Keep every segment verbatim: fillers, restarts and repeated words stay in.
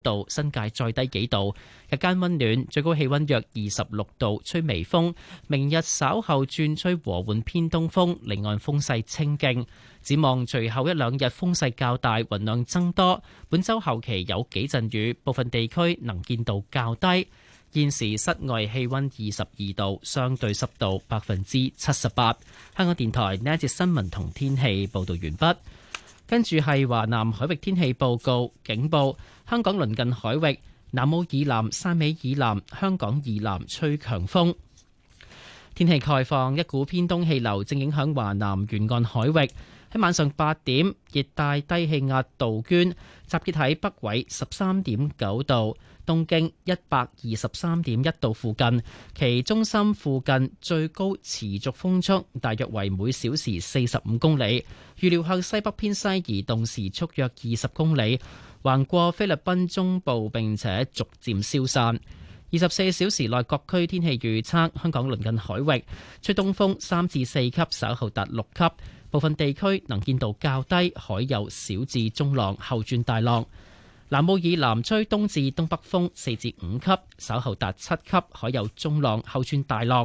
度，新界再低幾度。日間溫暖，最高氣溫約二十六度，吹微風。明日稍後轉吹和緩偏東風，離岸風勢清勁。展望隨後一兩日風勢較大，雲量增多。本週後期有幾陣雨，部分地區能見度較低。現時室外氣溫二十二度，相對濕度百分之七十八。香港電台呢一節新聞同天氣報道完畢。跟住係華南海域天氣報告，警報：香港鄰近海域南澳以南、汕尾以南、香港以南吹強風。天氣概況：一股偏東氣流正影響華南沿岸海域。喺晚上八點，熱帶低氣壓杜鵑集結喺北緯十三點九度、東經一百二十三點一度附近，其中心附近最高持續風速大約為每小時四十五公里，預料向西北偏西移動，時速約二十公里，橫過菲律賓中部並且逐漸消散。二十四小時內各區天氣預測：香港鄰近海域吹東風三至四級，稍後達六級。部分地區能見度較低，海有小至中浪，後轉大浪。南澳以南吹東至東北風四至五級，稍後達七級，海有中浪，後轉大浪。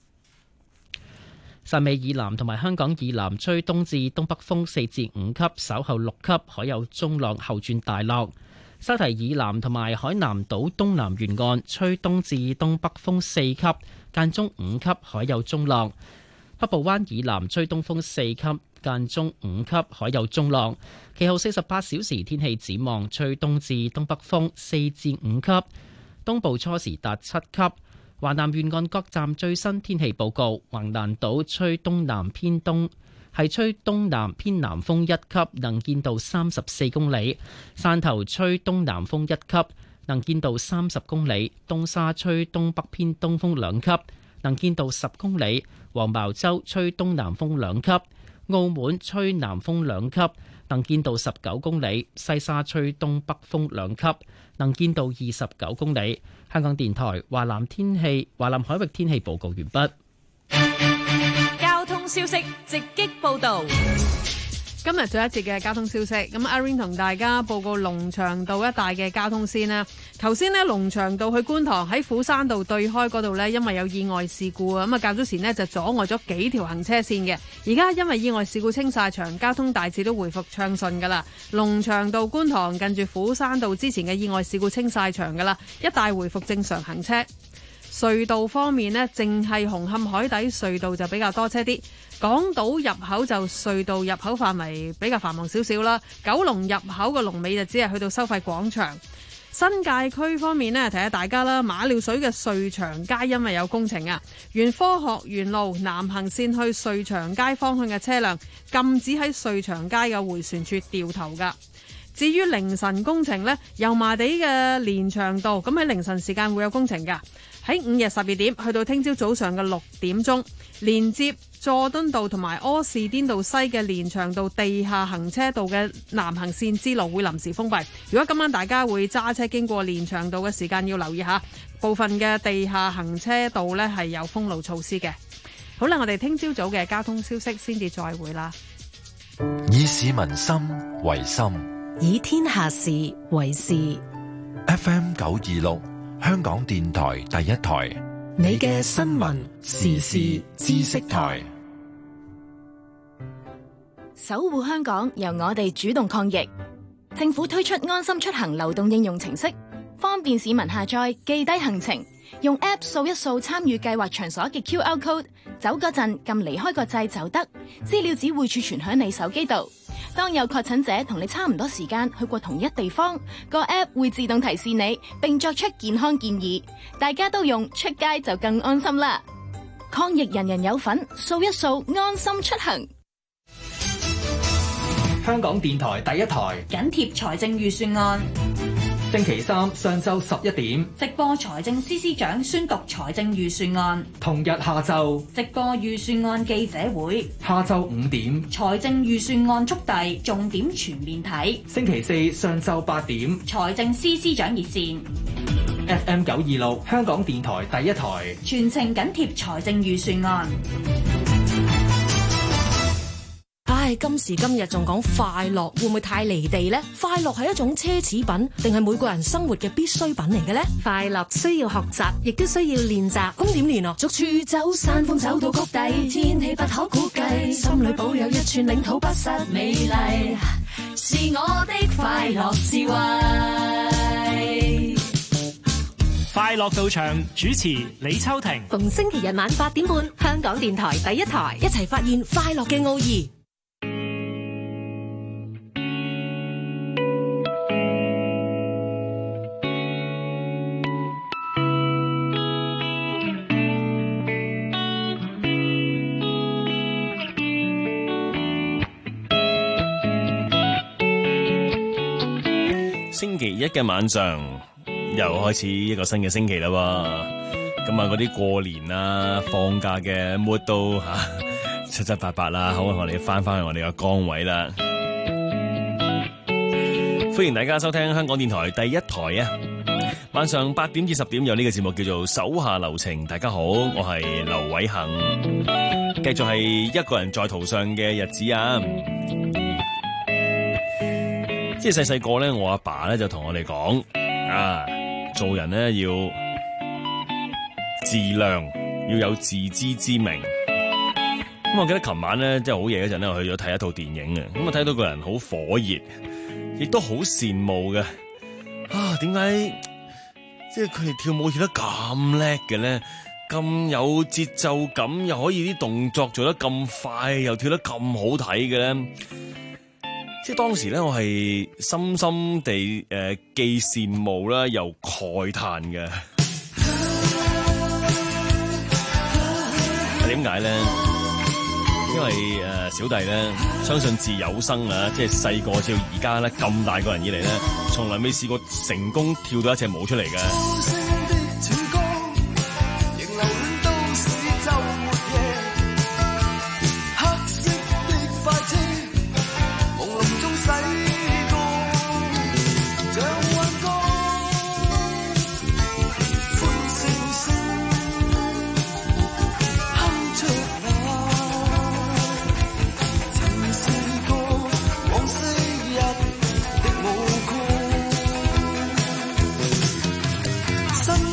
汕尾以南同埋香港以南吹東至東北風四至五級，稍後六級，海有中浪，後轉大浪。沙堤以南同埋海南島東南沿岸吹東至東北風四級，間中五級，海有中浪。北部灣以南吹東風四級，間中五級，海有中浪。其後四十八小時天氣展望：吹東至東北風四至五級，東部初時達七級。華南沿岸各站最新天氣報告：橫瀾島吹東南偏東，係吹東南偏南風一級，能見度三十四公里；汕頭吹東南風一級，能見度三十公里；東沙吹東北偏東風兩級，能見度十公里；黃茅洲吹東南風兩級；澳門吹南風兩級，能見度十九公里；西沙吹東北風兩級，能見度二十九公里。香港電台華南天氣、華南海域天氣報告完畢。 交通消息直擊報道。 今日最後一節嘅交通消息，咁阿 Rain 同大家報告龍翔道一帶嘅交通先啦。頭先呢，龍翔道去觀塘喺虎山道對開嗰度呢，因為有意外事故啊，咁啊較早前呢就阻礙咗幾條行車線嘅。而家因為意外事故清晒場，交通大致都回復暢順噶啦。龍翔道觀塘近住虎山道之前嘅意外事故清晒場噶啦，一帶回復正常行車。隧道方面呢，淨係紅磡海底隧道就比較多車啲，港島入口就隧道入口範圍比較繁忙少少啦。九龍入口個龍尾就只係去到收費廣場。新界區方面呢，提下大家啦，馬料水嘅瑞祥街因為有工程啊，沿科學園路南行線去瑞祥街方向嘅車輛禁止喺瑞祥街嘅迴旋處掉頭噶。至於凌晨工程呢，油麻地嘅連翔道咁喺凌晨時間會有工程噶。喺午夜十二點去到聽朝早上嘅六點鐘，連接佐敦道同埋柯士甸道西嘅連翔道地下行車道嘅南行線支路會臨時封閉。如果今晚大家會揸車經過連翔道嘅時間，要留意下部分嘅地下行車道呢係有封路措施嘅。好啦，我哋聽朝早嘅交通消息先至再會啦。 以市民心為心， 以天下事為事。 F M 九二六。香港電台第一台， 你嘅新聞時事知識台， 守護香港，由我哋主動抗疫。政府推出安心出行流動應用程式，方便市民下載記低行程，用 App 掃一掃參與計劃場所嘅 Q R code， 走嗰陣撳離開個掣就得，資料只會儲存響你手機度。當有確診者同你差唔多時間去過同一地方，個 App 會自動提示你，並作出健康建議。大家都用，出街就更安心啦！抗疫人人有份，掃一掃安心出行。 香港電台第一台緊貼財政預算案。 星期三上晝十一點直播財政司司長宣讀財政預算案， 同日下晝直播預算案記者會， 下晝五點財政預算案速遞重點全面睇。 星期四上晝八點財政司司長熱線 F M 九二六香港電台第一台， 全程緊貼財政預算案。 唉，今時今日仲講快樂，會唔會太離地呢？快樂係一種奢侈品，定係每個人生活嘅必需品嚟嘅呢？ 快樂需要學習，亦都需要練習。 咁點練啊？ 逐處走，山峰走到谷底，天氣不可估計，心裏保有一寸領土不失美麗，是我的快樂智慧。 快樂道場主持李秋婷， 逢星期日晚八點半，香港電台第一台， 一齊發現快樂嘅奧義。 星期一嘅晚上又開始一個新嘅星期啦，咁啊嗰啲過年啊放假嘅末都吓七七八八啦，好，我哋翻翻去我哋嘅崗位啦。歡迎大家收聽香港電台第一台啊，晚上八點至十點有呢個節目叫做手下留情。大家好，我係劉偉恒，繼續係一個人在途上嘅日子啊。即係細細個咧，我阿爸咧就同我哋講啊，做人咧要自量，要有自知之明。咁我記得琴晚咧，即係好夜嗰陣咧，我去咗睇一套電影嘅。咁我睇到個人好火熱，亦都好羨慕嘅。啊，點解即係佢哋跳舞跳得咁叻嘅咧？咁有節奏感，又可以啲動作做得咁快，又跳得咁好睇嘅咧？即係當時咧，我係深深地誒、呃、既羨慕啦，又慨嘆嘅。點解咧？因為誒、呃、小弟咧，相信自有生啊，即係細個至到而家咧，咁大個人以嚟咧，從來未試過成功跳到一隻舞出嚟嘅。 身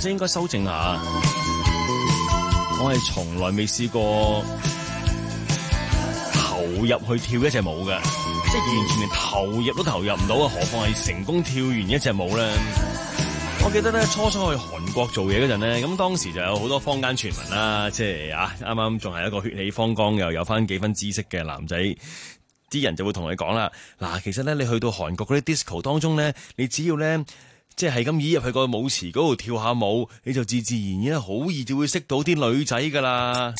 者應該修正下，我係從來未試過投入去跳一隻舞嘅，即係完全連投入都投入唔到啊！何況係成功跳完一隻舞咧？我記得咧，初初去韓國做嘢嗰陣咧，咁當時就有好多坊間傳聞啦，即係啊，啱啱仲係一個血氣方剛又有翻幾分知識嘅男仔，啲人就會同你講啦，嗱，其實咧你去到韓國嗰啲 disco 當中咧，你只要咧即係咁倚入去個舞池嗰度跳下舞，你就自自然然好易就會識到啲女仔噶啦。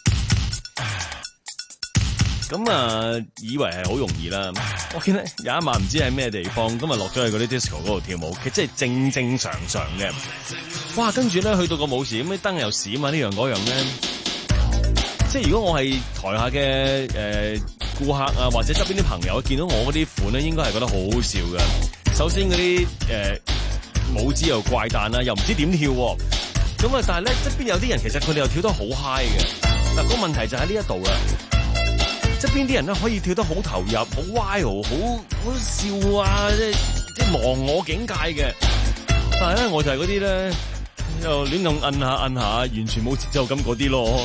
咁啊，以為係好容易啦。我記得有一晚唔知喺咩地方，咁啊落咗去嗰啲 disco 嗰度跳舞，其實真係正正常常嘅。哇！跟住咧去到個舞池，咁啲燈又閃啊，呢樣嗰樣咧。即係如果我係台下嘅誒顧客啊，或者側邊啲朋友見到我嗰啲款咧，應該係覺得好好笑嘅。首先嗰啲誒舞姿又怪誕啦，又唔知點跳。咁啊，但係咧側邊有啲人其實佢哋又跳得好 high 嘅。嗱，個問題就喺呢一度啦。側邊啲人咧可以跳得好投入、好 wild、好好笑啊！即係即係忘我境界嘅。但係咧，我就係嗰啲咧又亂咁摁下摁下，完全冇節奏感嗰啲咯。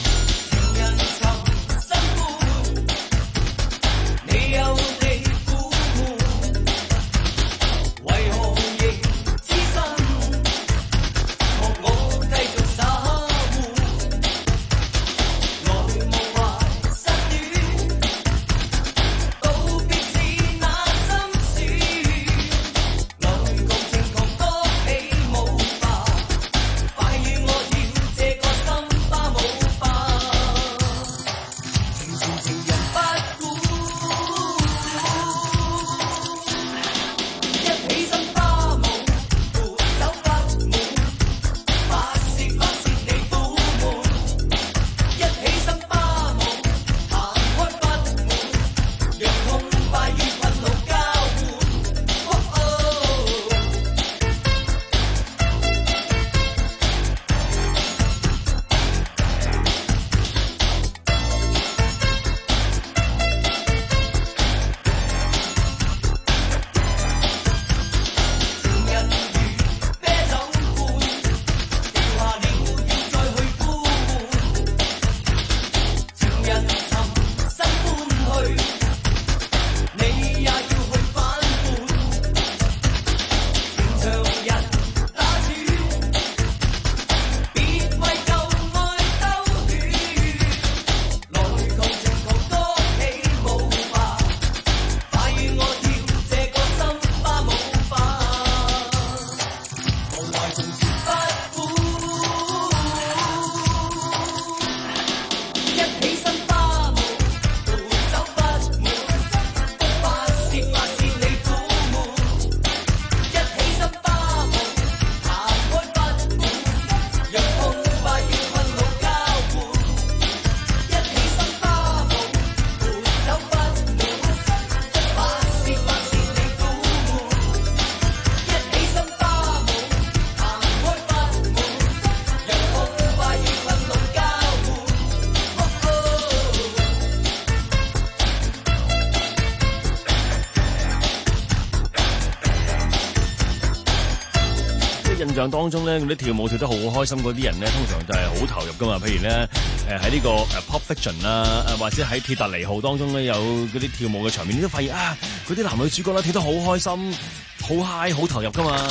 印象當中咧，嗰啲跳舞跳得好開心嗰啲人咧，通常就係好投入噶嘛。譬如咧，誒喺呢個誒 Pulp Fiction 啦，誒或者喺鐵達尼號當中咧，有嗰啲跳舞嘅場面，你都發現啊，嗰啲男女主角咧跳得好開心、好 high、好投入噶嘛。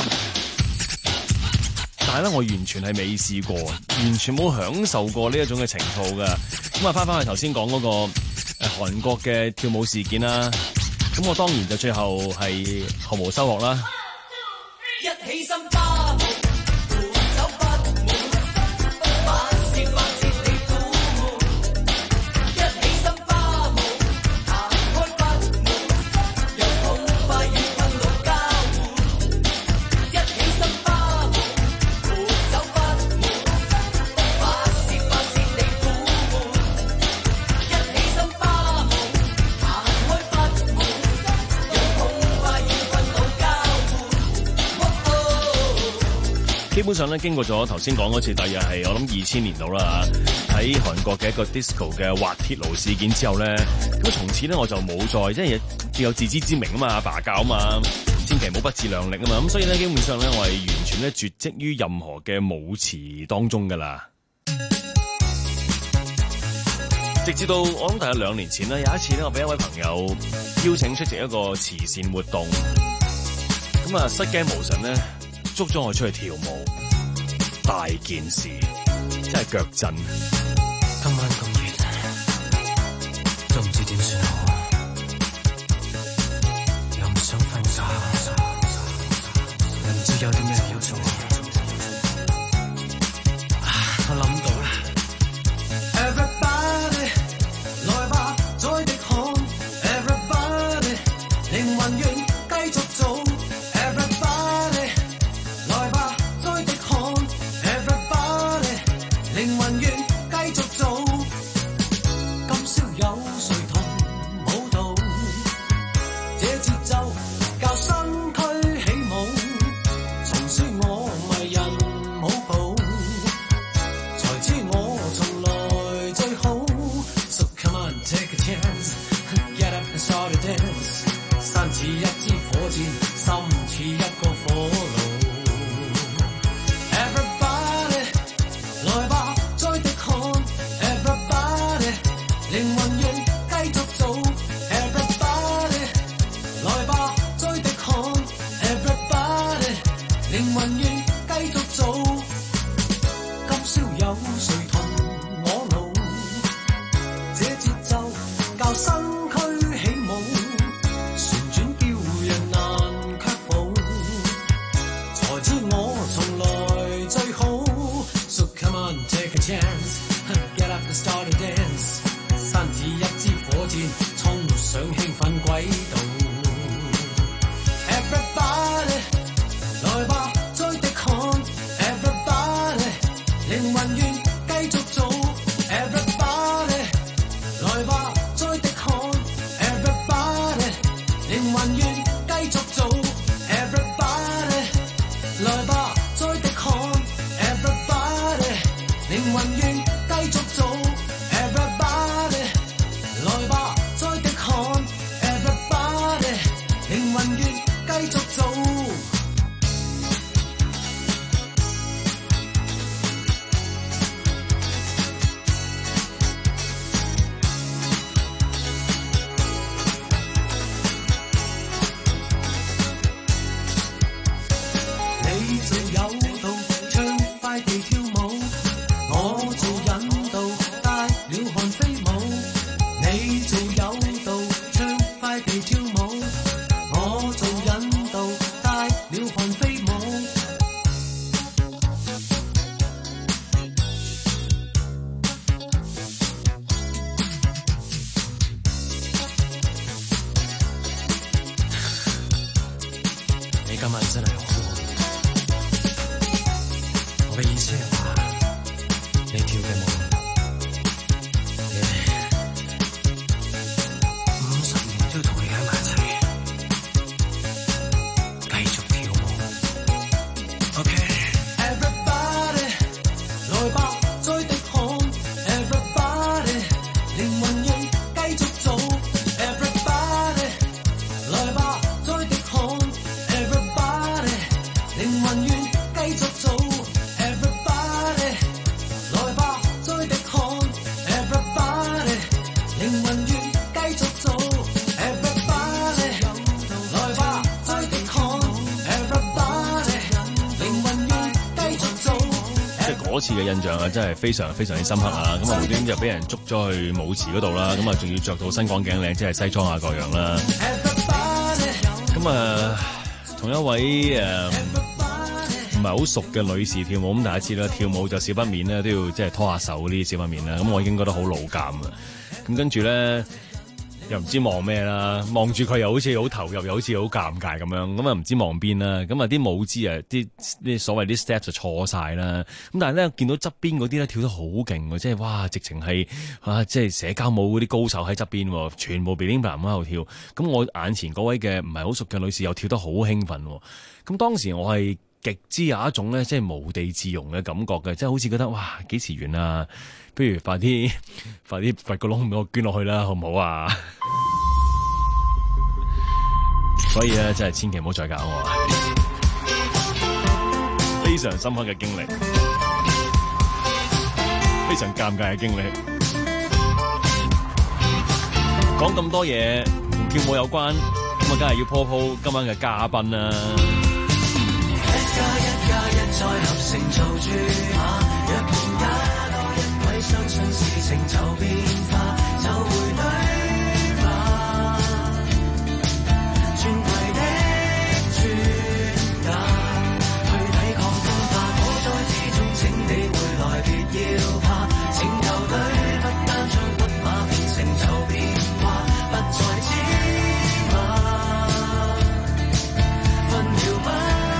但係咧，我完全係未試過，完全冇享受過呢一種嘅情操噶。咁啊，翻返去頭先講嗰個誒韓國嘅跳舞事件啦。咁我當然就最後係毫無收穫啦。 一起身花舞，扶手不滿，萬事萬事你苦悶。一起身花舞，行開不滿，讓痛快與憤怒交換。一起身花舞，扶手不滿，萬事萬事你苦悶。一起身花舞，行開不滿，讓痛快與憤怒交換。 基本上咧，經過咗頭先講嗰次，大約係我諗二千年度啦嚇，喺韓國嘅一個 disco 嘅滑鐵盧事件之後咧，咁從此咧我就冇再即係有自知之明啊嘛，阿爸教啊嘛， 千祈唔好不自量力啊嘛。咁所以咧，基本上咧，我係完全咧絕跡於任何嘅舞池當中噶啦。直至到我諗大概兩年前啦，有一次咧，我俾一位朋友邀請出席一個慈善活動，咁啊失驚無神咧，捉咗我出去跳舞，大件事，真係腳震。 今晚咁熱，都唔知點算好，又唔想瞓覺，又唔知有啲咩要做。啊，我諗到啦。 靈魂願繼續做 ，Everybody 來吧，再滴汗 ，Everybody 靈魂願繼續做。今宵有誰同舞蹈？這節奏教身軀起舞，從書我迷人舞步，才知我從來最好。So come on, take a chance, get up and start to dance。山似一支火箭，心似一個火爐。Everybody 來吧，再滴汗。Everybody 靈魂願繼續做。Everybody 來吧，再滴汗。Everybody 靈魂願繼續做。今宵有誰同我舞？這節奏教身軀起舞。Take a chance, get up and start to dance。山似一支火箭，衝上興奮軌道。Everybody 來吧，再滴汗。Everybody 靈魂願繼續做。Everybody 來吧，再滴汗。Everybody 靈魂願繼續做。Everybody 來吧，再滴汗。Everybody 靈魂願繼續做 ，Everybody 來吧，再滴汗 ，Everybody 靈魂願繼續做。你做誘導，暢快地跳舞。我做引導，帶了汗飛舞。你做誘導，暢快地跳舞。我做引導，帶了汗飛舞。 你今晚真係好好，我嘅意思係話。你跳嘅舞，五十年都同你喺埋一齊，繼續跳舞。OK。Everybody 來吧，再滴汗。Everybody 靈魂願繼續做。Everybody 來吧，再滴汗。Everybody 靈魂願繼續做。Everybody來吧，再滴汗 ，Everybody 靈魂願繼續做 ，Everybody 來吧，再滴汗 ，Everybody 靈魂願繼續做。 即係嗰次嘅印象啊，真係非常非常之深刻啊！咁啊，無端就俾人捉咗去舞池嗰度啦，咁啊，仲要着到身光頸靚，即係西裝啊各樣啦。咁啊，同一位誒。唔係好熟嘅女士跳舞，咁大家知啦，跳舞就少不免咧，都要即係拖下手嗰啲少不免啦。咁我已經覺得好老尷啊。咁跟住咧，又唔知望咩啦，望住佢又好似好投入，又好似好尷尬咁樣。咁啊唔知望邊啦。咁啊啲舞姿啊，啲啲所謂啲 steps 就錯晒啦。咁但係咧，見到側邊嗰啲咧跳得好勁喎，即係哇，直情係啊，即係社交舞嗰啲高手喺側邊，全部 bling bling 喺度跳。咁我眼前嗰位嘅唔係好熟嘅女士又跳得好興奮。咁當時我係極之有一種咧，即係無地自容嘅感覺嘅，即係好似覺得哇，幾時完啊？不如快啲，快啲掘個窿俾我捐落去啦，好唔好啊？ 所以咧真係千祈唔好再搞我啊！非常深刻嘅經歷，非常尷尬嘅經歷。講咁多嘢同跳舞有關，咁啊，梗係要鋪鋪今晚嘅嘉賓啦。 一加一加一再合成做注碼，若然加多一位相信事情就變化，就會對話。尊貴的專家，去抵抗風化，火災之中請你回來別要怕，拯救隊不單將匹馬變成就變化，不再只馬，分秒不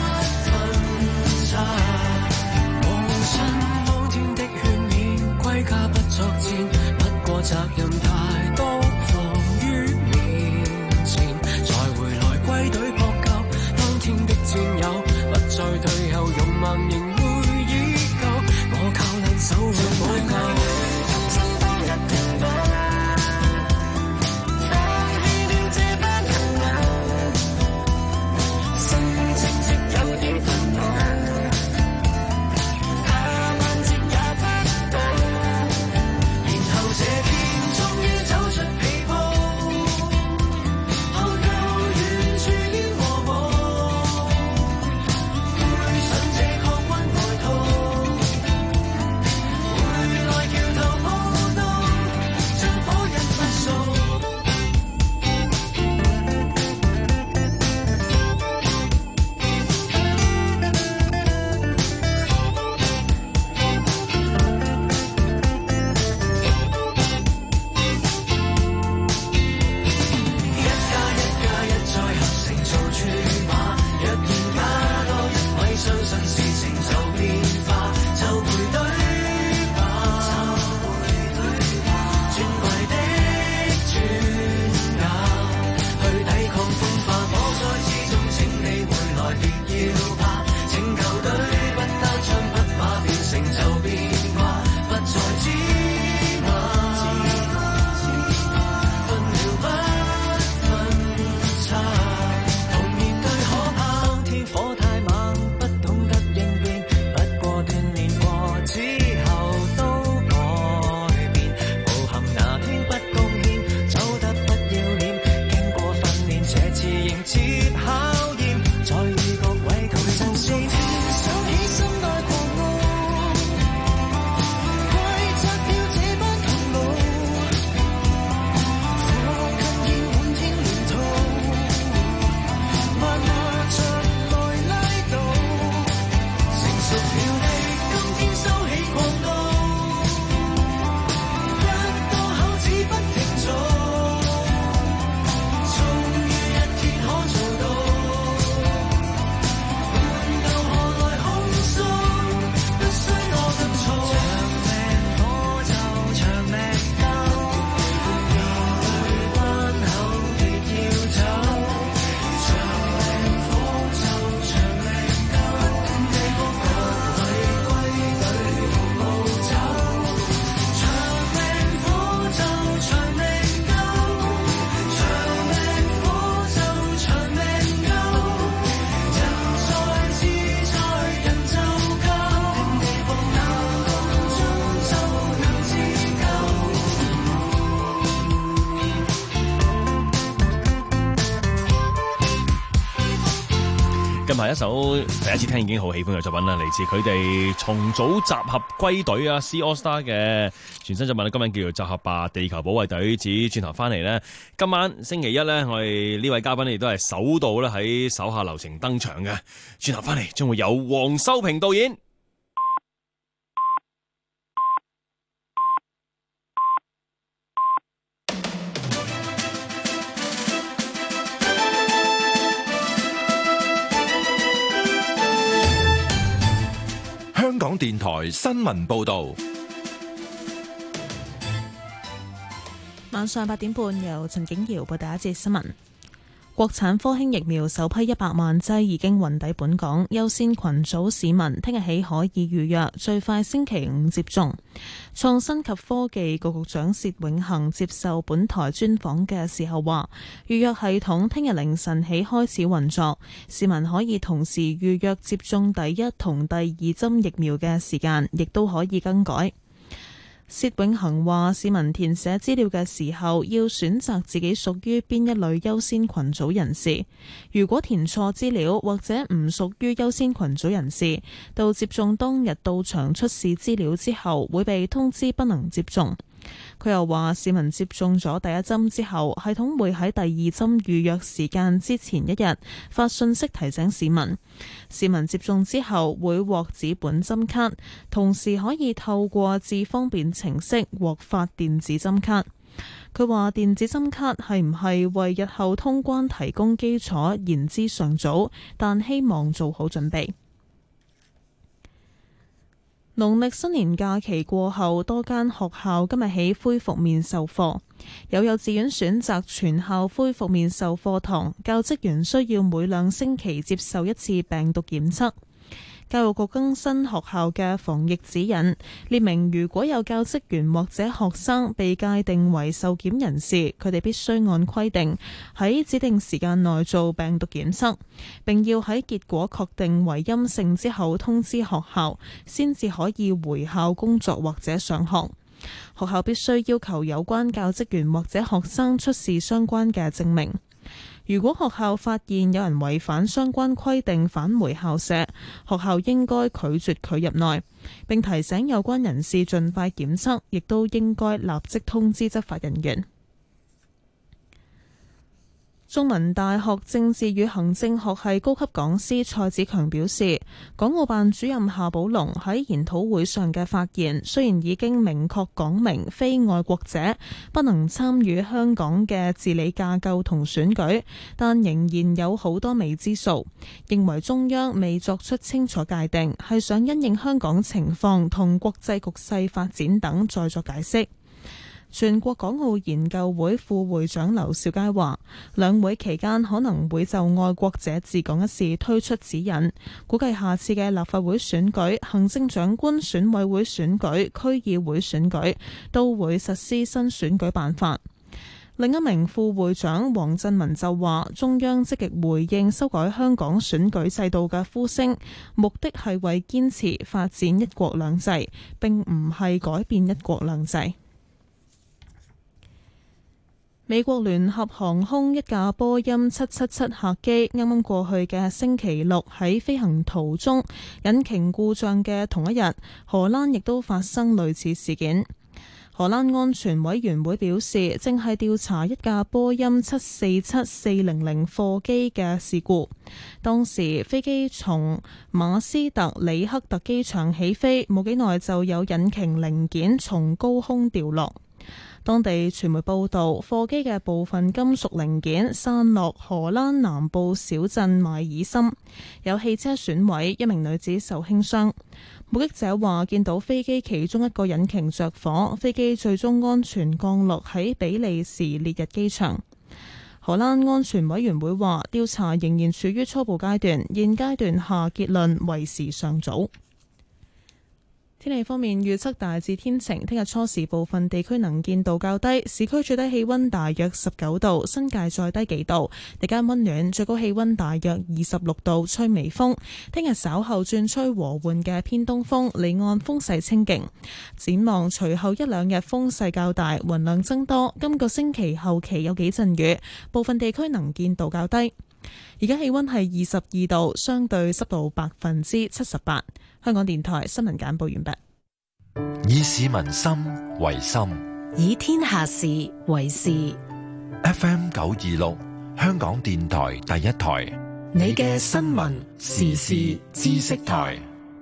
歸家不作戰，不過責任太多放於面前，再回來歸隊撲救當天的戰友，不再退後，勇猛仍會依舊，我靠兩手去補救。 近排一首第一次聽已經好喜歡嘅作品啦，嚟自佢哋重組集合歸隊啊 ，C All Star 嘅全新作品咧，今日叫做集合吧地球保衛隊。至於轉頭翻嚟呢，今晚星期一呢，我哋呢位嘉賓亦都係首度咧喺手下留情登場嘅。轉頭翻嚟將會有黃修平導演。 香港電台新聞報道， 晚上八點半由陳景瑤報第一節新聞。 國產科興疫苗首批一百萬劑已經運抵本港，優先群組市民聽日起可以預約，最快星期五接種。創新及科技局局長薛永恒接受本台專訪嘅時候話，預約系統聽日凌晨起開始運作，市民可以同時預約接種第一同第二針疫苗嘅時間，亦都可以更改。薛永恒話，市民填寫資料嘅時候要選擇自己屬於邊一類優先群組人士。如果填錯資料或者唔屬於優先群組人士，到接種當日到場出示資料之後，會被通知不能接種。佢又話，市民接種咗第一針之後，系統會喺第二針預約時間之前一日發信息提醒市民。市民接種之後會獲紙本針卡，同時可以透過智方便程式獲發電子針卡。佢話電子針卡係唔係為日後通關提供基礎，言之尚早，但希望做好準備。農曆新年假期過後，多間學校今日起恢復面授課，有幼稚園選擇全校恢復面授課堂，教職員需要每兩星期接受一次病毒檢測。教育局更新學校嘅防疫指引，列明如果有教職員或者學生被界定為受檢人士，佢哋必須按規定喺指定時間內做病毒檢測，並要喺結果確定為陰性之後通知學校，先至可以回校工作或者上學。學校必須要求有關教職員或者學生出示相關嘅證明。如果學校發現有人違反相關規定返回校舍，學校應該拒絕佢入內，並提醒有關人士盡快檢測，亦都應該立即通知執法人員。中文大學政治與行政學系高級講師蔡子強表示，港澳辦主任夏寶龍喺研討會上嘅發言，雖然已經明確講明非愛國者不能參與香港嘅治理架構同選舉，但仍然有好多未知數，認為中央未作出清楚界定，係想因應香港情況同國際局勢發展等再作解釋。全國港澳研究會副會長劉兆佳話，兩會期間可能會就愛國者治港一事推出指引，估計下次嘅立法會選舉、行政長官選委會選舉、區議會選舉都會實施新選舉辦法。另一名副會長黃振文就話，中央積極回應修改香港選舉制度嘅呼聲，目的係為堅持發展一國兩制，並唔係改變一國兩制。美國聯合航空一架波音七七七客機啱啱過去嘅星期六喺飛行途中引擎故障嘅同一日，荷蘭亦都發生類似事件。荷蘭安全委員會表示，正係調查一架波音七四七四零零貨機嘅事故。當時飛機從馬斯特里克特機場起飛，冇幾耐就有引擎零件從高空掉落。當地傳媒報道，貨機嘅部分金屬零件散落荷蘭南部小鎮邁爾森，有汽車損毀，一名女子受輕傷。目擊者話見到飛機其中一個引擎着火，飛機最終安全降落喺比利時列日機場。荷蘭安全委員會話調查仍然處於初步階段，現階段下結論為時尚早。天氣方面預測大致天晴，聽日初時部分地區能見度較低，市區最低氣溫大約十九度，新界再低幾度，日間溫暖，最高氣溫大約二十六度，吹微風。聽日稍後轉吹和緩嘅偏東風，離岸風勢清勁。展望隨後一兩日風勢較大，雲量增多。今個星期後期有幾陣雨，部分地區能見度較低。而家氣溫係二十二度，相對濕度百分之七十八。香港電台新聞簡報完畢。 以市民心為心， 以天下事為事。 F M 九二六，香港電台第一台， 你嘅新聞時事知識台。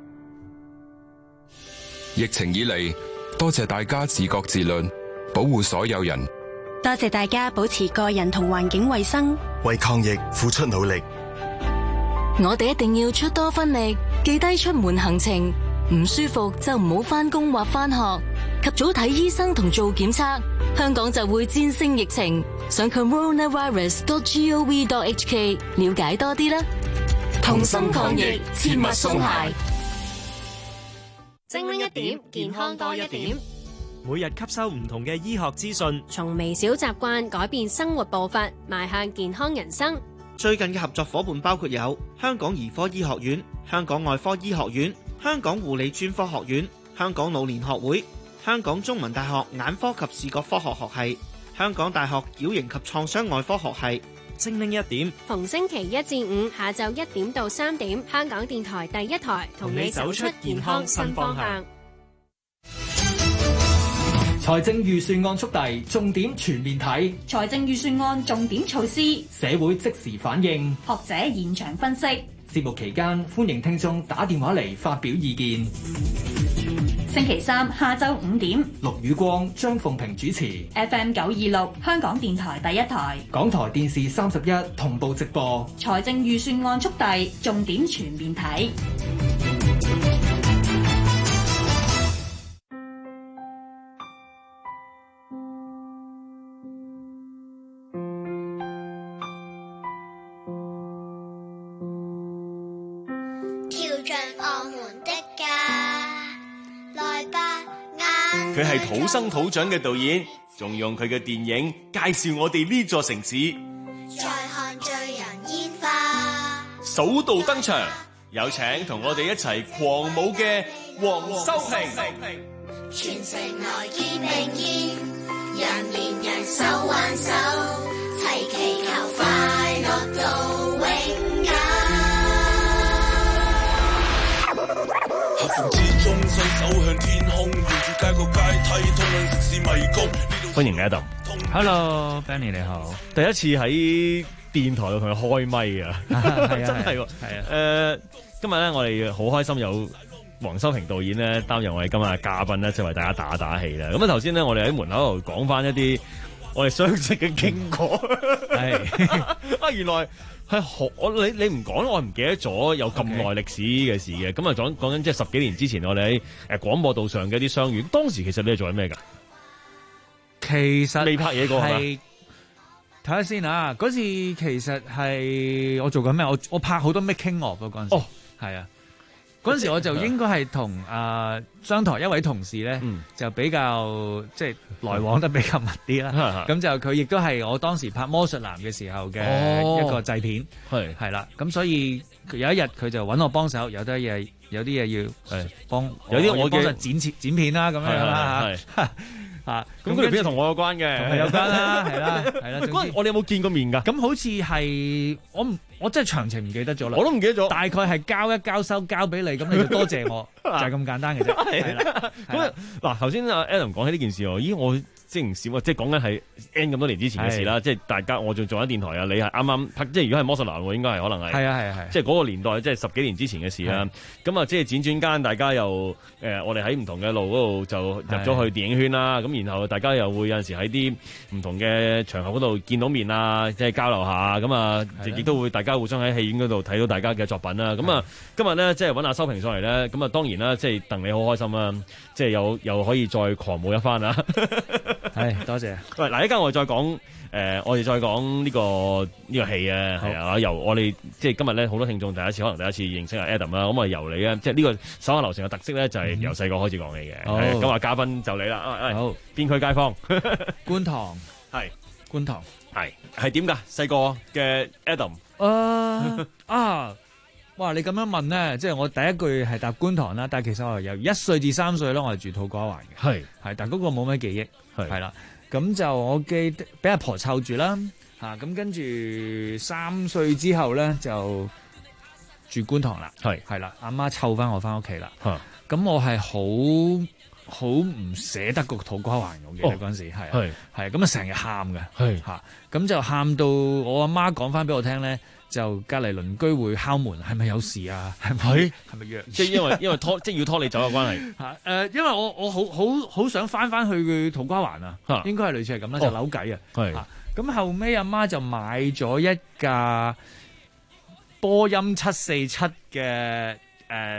疫情以嚟，多謝大家自覺自律，保護所有人。 多謝大家保持個人同環境衛生， 為抗疫付出努力。 我哋一定要出多分力，記低出門行程，唔舒服就唔好返工或返學， 及早睇醫生同做檢測，香港就會戰勝疫情。上 coronavirus dot gov dot hk 了解多啲啦。同心抗疫，切勿鬆懈。 精靈一點，健康多一點。 每日吸收唔同嘅醫學資訊， 從微小習慣改變生活步伐，邁向健康人生。 最近嘅合作伙伴包括有香港兒科醫學院、香港外科醫學院、香港護理專科學院、香港老年學會、香港中文大學眼科及視覺科學學系、香港大學矯形及創傷外科學系。 精靈一點， 逢星期一至五下晝一點到三點，香港電台第一台同你走出健康新方向。 財政預算案速遞，重點全面睇。 財政預算案重點措施， 社會即時反應， 學者現場分析。 節目期間，歡迎聽眾打電話嚟發表意見。 星期三下晝五點， 陸宇光、張鳳平主持 F M 九二六香港電台第一台， 港台電視三十一同步直播。 財政預算案速遞，重點全面睇。 佢係土生土長嘅導演，仲用佢嘅電影介紹我哋呢座城市。 再看醉人煙花， 首度登場，有請同我哋一齊狂舞嘅黃修平。 全城來見並肩，人連人手挽手，齊祈求快樂到永久。 合縫之中，伸手向天空，沿住街角階梯，通向城市迷宮。 歡迎 Adam。Hello，Benny 你好。 第一次喺電台度同佢開咪啊，真係喎。係啊。誒，今日咧我哋好開心有黃修平導演咧擔任我哋今日嘅嘉賓咧，即係為大家打打氣啦。咁啊頭先咧我哋喺門口度講翻一啲我哋相識嘅經過。係啊，原來。係好，我你你唔講，我唔記得咗有咁耐歷史嘅事嘅。咁啊講講緊即係十幾年之前，我哋喺誒廣播道上嘅一啲相遇。當時其實你係做緊咩㗎？ 其實未拍嘢過係咪？ 睇下先啊！嗰時其實係我做緊咩？我我拍好多 making of 嗰陣時。哦，係啊。嗰陣時我就應該係同啊商台一位同事咧，嗯、就比較即係來往得比較密啲啦。咁、嗯、就佢亦都係我當時拍《魔術男》嘅時候嘅一個製片，係係啦。咁所以有一日佢就揾我幫手，有啲嘢有啲嘢要誒幫，有啲我幫手剪切剪片啦咁樣啦嚇。啊，咁嗰條片同我有關嘅，同佢有關啦，係啦，係啦。嗰我哋有冇見過面㗎？咁好似係我唔，我真係詳情唔記得咗啦。我都唔記得咗。大概係交一交收交俾你，咁你就多謝我，就係咁簡單嘅啫。係啦。咁嗱，頭先阿 Adam 講起呢件事喎，咦我。即係唔少啊！即係講緊係 N 咁多年之前嘅事啦。即係大家我仲做緊電台啊，你係啱啱拍。即係如果係魔術男喎，應該係可能係。係啊係啊係。即係嗰個年代，即係十幾年之前嘅事啦。咁啊，即係輾轉間，大家又誒、呃，我哋喺唔同嘅路嗰度就入咗去電影圈啦。咁然後大家又會有陣時喺啲唔同嘅場合嗰度見到面啊，即係交流下。咁啊，亦都會大家互相喺戲院嗰度睇到大家嘅作品啦。咁啊，今日咧即係揾阿修平上嚟咧，咁啊當然啦，即係戥你好開心啦，即係又又可以再狂舞一番啦。係，多謝。喂，嗱，依家我哋再講，誒、呃，我哋再講呢、這個呢、這個戲啊，係啊，由我哋即係今日咧，好多聽眾第一次可能第一次認識阿 Adam 啦，咁啊由你啊，即係呢個手下留情嘅特色咧，就係由細個開始講起嘅。係，咁啊嘉賓就你啦，誒，好，邊區街坊？觀塘，係觀塘，係係點㗎？細個嘅 Adam，誒啊！哇！你咁樣問咧，即係我第一句係答觀塘啦，但係其實我係由一歲至三歲啦，我係住土瓜灣嘅，係係，但係嗰個冇咩記憶，係係啦，咁就我記得俾阿婆湊住啦，嚇咁跟住三歲之後咧就住觀塘啦，係係啦，阿媽湊翻我翻屋企啦，嚇咁我係好好唔捨得個土瓜灣，我記得嗰陣時係係係咁啊，成日喊嘅，係嚇咁就喊到我阿媽講翻俾我聽咧。就隔離鄰居會敲門，係咪有事啊？係咪係咪約？即係因為因為拖即係要拖你走嘅關係嚇誒，因為我我好好好想翻翻去土瓜灣啊，應該係類似係咁啦，就扭計啊。係咁後尾阿媽就買咗一架波音七四七嘅誒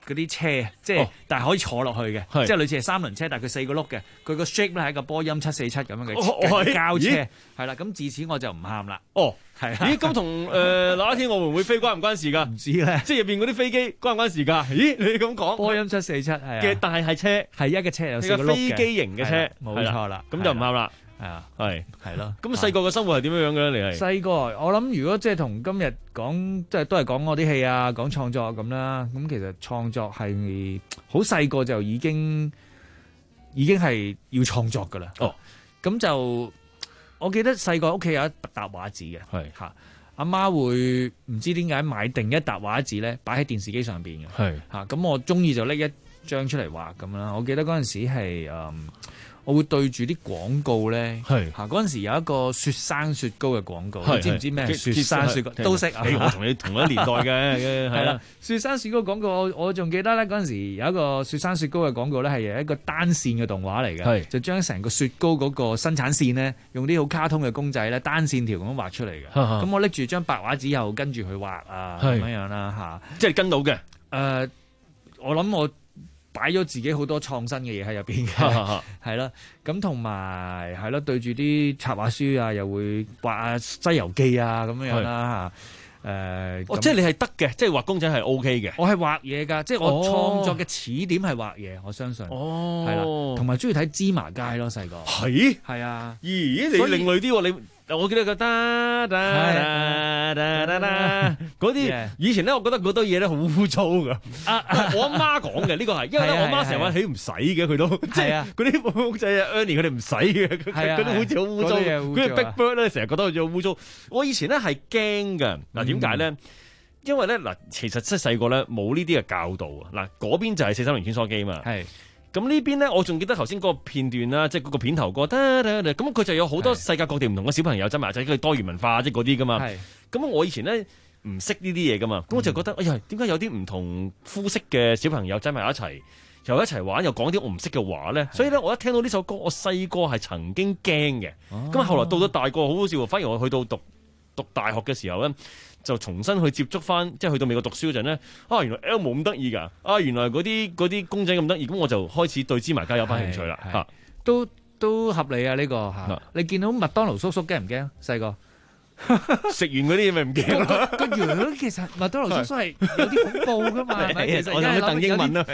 嗰啲車，即係、 哦、 但係可以坐落去嘅， 係即係類似係三輪車，但係佢四個轆嘅，佢個 shape 咧係一個波音七四七咁樣嘅哦膠車， 咦係啦。咁自此我就唔喊啦。 哦， 係咦，咁同誒那一天我會唔會飛關唔關事㗎？ 唔知咧， 即係入邊嗰啲飛機關唔關事㗎？咦，你咁講波音七四七係啊嘅，但係係車係一個車有四個轆嘅飛機型嘅車， 冇錯啦， 咁就唔喊啦。 係啊， 係係咯。 咁細個嘅生活係點樣樣嘅咧？你係細個，我諗如果即係同今日講，即係都係講我啲戲啊，講創作咁啦。咁其實創作係好細個就已經已經係要創作噶啦。 哦， 咁就我記得細個屋企有一沓畫紙嘅， 係嚇阿媽會唔知點解買定一沓畫紙咧，擺喺電視機上邊嘅， 係嚇咁我中意就拎一張出嚟畫咁啦。我記得嗰陣時係誒。我會對住啲廣告咧，嚇嗰陣時有一個雪山雪糕嘅廣告，你知唔知咩？雪山雪糕都識啊！ 我同你同一年代嘅， 係啦。雪山雪糕廣告，我我仲記得咧，嗰陣時有一個雪山雪糕嘅廣告咧，係一個單線嘅動畫嚟嘅，就將成個雪糕嗰個生產線咧，用啲好卡通嘅公仔咧，單線條咁畫出嚟嘅。咁我拎住張白畫紙又跟住佢畫啊，咁樣樣啦嚇， 即係跟到嘅。 誒，我諗我擺咗自己好多創新嘅嘢喺入邊嘅，係啦，咁同埋係咯，對住啲插畫書啊，又會畫啊《西遊記》啊咁樣樣啦嚇，誒， 哦，即係你係得嘅，即係畫公仔係 O K 嘅。 我係畫嘢㗎，即係我創作嘅始點係畫嘢，我相信。哦，係啦，同埋中意睇芝麻街咯，細個。 係係啊， 咦，你另類啲喎，你。我記得個噠噠噠噠噠噠嗰啲，以前咧，我覺得嗰堆嘢咧好污糟噶。我阿媽講嘅呢個係，因為咧我媽成日話起唔使嘅，佢都即係嗰啲公仔啊 Ernie 佢哋唔使嘅，嗰啲好似好污糟。嗰啲 Big Bird 咧成日覺得好似好污糟。我以前咧係驚㗎，嗱點解咧？因為咧嗱，其實即係細個咧冇呢啲嘅教導啊。嗱嗰邊就係四三零穿梭機嘛。係。咁呢邊咧，我仲記得頭先嗰個片段啦，即係嗰個片頭歌，咁佢就有好多世界各地唔同嘅小朋友，執埋仔，佢多元文化即係嗰啲噶嘛。咁我以前咧唔識呢啲嘢噶嘛，咁我就覺得，哎呀，點解有啲唔同膚色嘅小朋友擠埋一齊，又一齊玩，又講啲我唔識嘅話咧？所以咧，我一聽到呢首歌，我細個係曾經驚嘅。咁、哦、後來到咗大個，好好笑，反而我去到讀讀大學嘅時候咧，就重新去接觸翻，即係去到美國讀書嗰陣咧，啊原來 Elmo 咁得意㗎，啊原來嗰啲嗰啲公仔咁得意，咁我就開始對芝麻街有翻興趣啦嚇， 都都合理啊呢、呢個嚇。你見到麥當勞叔叔驚唔驚？細個食完嗰啲嘢咪唔驚咯？ 個樣其實麥當勞叔叔係有啲恐怖㗎嘛，係咪？其實我諗鄧英文啦，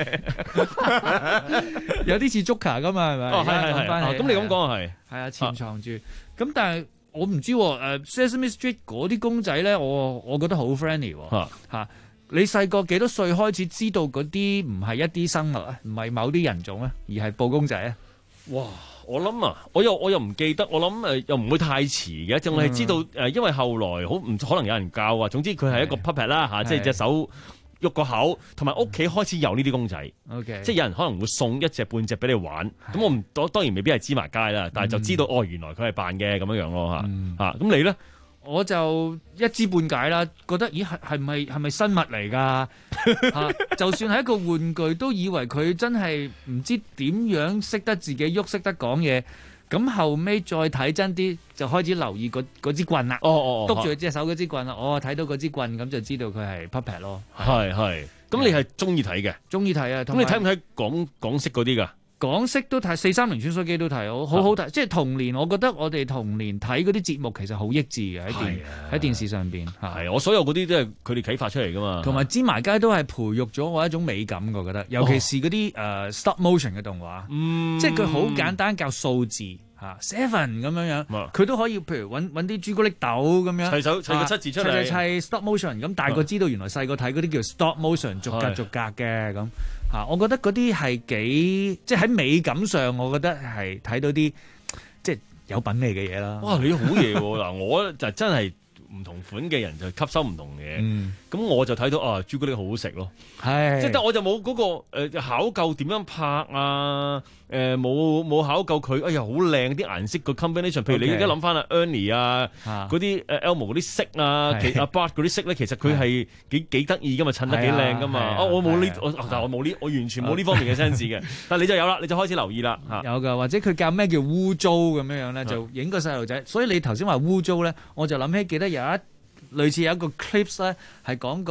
有啲似 Joker 㗎嘛，係咪？ 哦係係係，咁你咁講係係啊，潛藏住。咁但係。我唔知喎，誒 Sesame Street 嗰啲公仔咧，我我覺得好 friendly 喎、啊啊、你細個幾多歲開始知道嗰啲唔係一啲生物啊，唔係某啲人種啊，而係布公仔啊？ 哇！我諗啊，我又我又唔記得，我諗誒又唔會太遲嘅，淨係知道誒、嗯，因為後來好唔可能有人教啊。總之佢係一個 puppet 啦嚇，即係隻手喐個口，同埋屋企開始有呢啲公仔，okay. 即係有人可能會送一隻半隻俾你玩。咁我唔當當然未必係芝麻街啦，但係就知道、嗯、哦，原來佢係扮嘅咁樣樣咯嚇嚇。咁你咧？ 我就一知半解啦，覺得咦係係咪係咪生物嚟㗎？嚇，就算係一個玩具，都以為佢真係唔知點樣識得自己喐，識得講嘢。咁後尾再睇真啲，就開始留意嗰支棍啦。哦哦，篤住佢隻手嗰支棍啦。我睇到嗰支棍，咁就知道佢係 puppet 咯。 係係。咁你係中意睇嘅？ 中意睇啊！咁你睇唔睇港港式嗰啲㗎？ 港式都睇，四三零穿梭機都睇，好好好睇。即係童年，我覺得我哋童年睇嗰啲節目其實好益智嘅喺電喺電視上邊。係， 我所有嗰啲都係佢哋啟發出嚟㗎嘛。 同埋芝麻街都係培育咗我一種美感，我覺得，尤其是嗰啲誒 stop motion 嘅動畫，嗯、即係佢好簡單教數字嚇 seven 咁樣樣，佢都可以譬如揾揾啲朱古力豆咁樣砌手砌個七字出嚟， 砌砌砌 stop motion 咁，大個知道原來細個睇嗰啲叫 stop motion 逐格逐格嘅咁。嚇，我覺得嗰啲係幾，即係喺美感上，我覺得係睇到啲即係有品味嘅嘢啦。 哇，你好嘢喎！嗱，我就真係唔同款嘅人就吸收唔同嘢，咁、嗯、我就睇到啊，朱古力好好食咯。係，即係但我就冇嗰、嗰個、呃、考究點樣拍啊。誒冇冇考究佢，哎呀好靚啲顏色個 combination， 譬如你而家諗翻啊 Ernie 啊嗰啲誒 Elmo 嗰啲色啊，其阿 Bart 嗰啲色咧，其實佢係幾幾得意噶嘛，襯得幾靚噶嘛。啊，我冇呢，我但係我冇呢，我完全冇呢方面嘅 sense 嘅。但係你就有啦，你就開始留意啦。 有噶，或者佢教咩叫污糟咁樣樣咧，就影個細路仔。所以你頭先話污糟咧，我就諗起記得有一類似有一個 clips 咧，係講個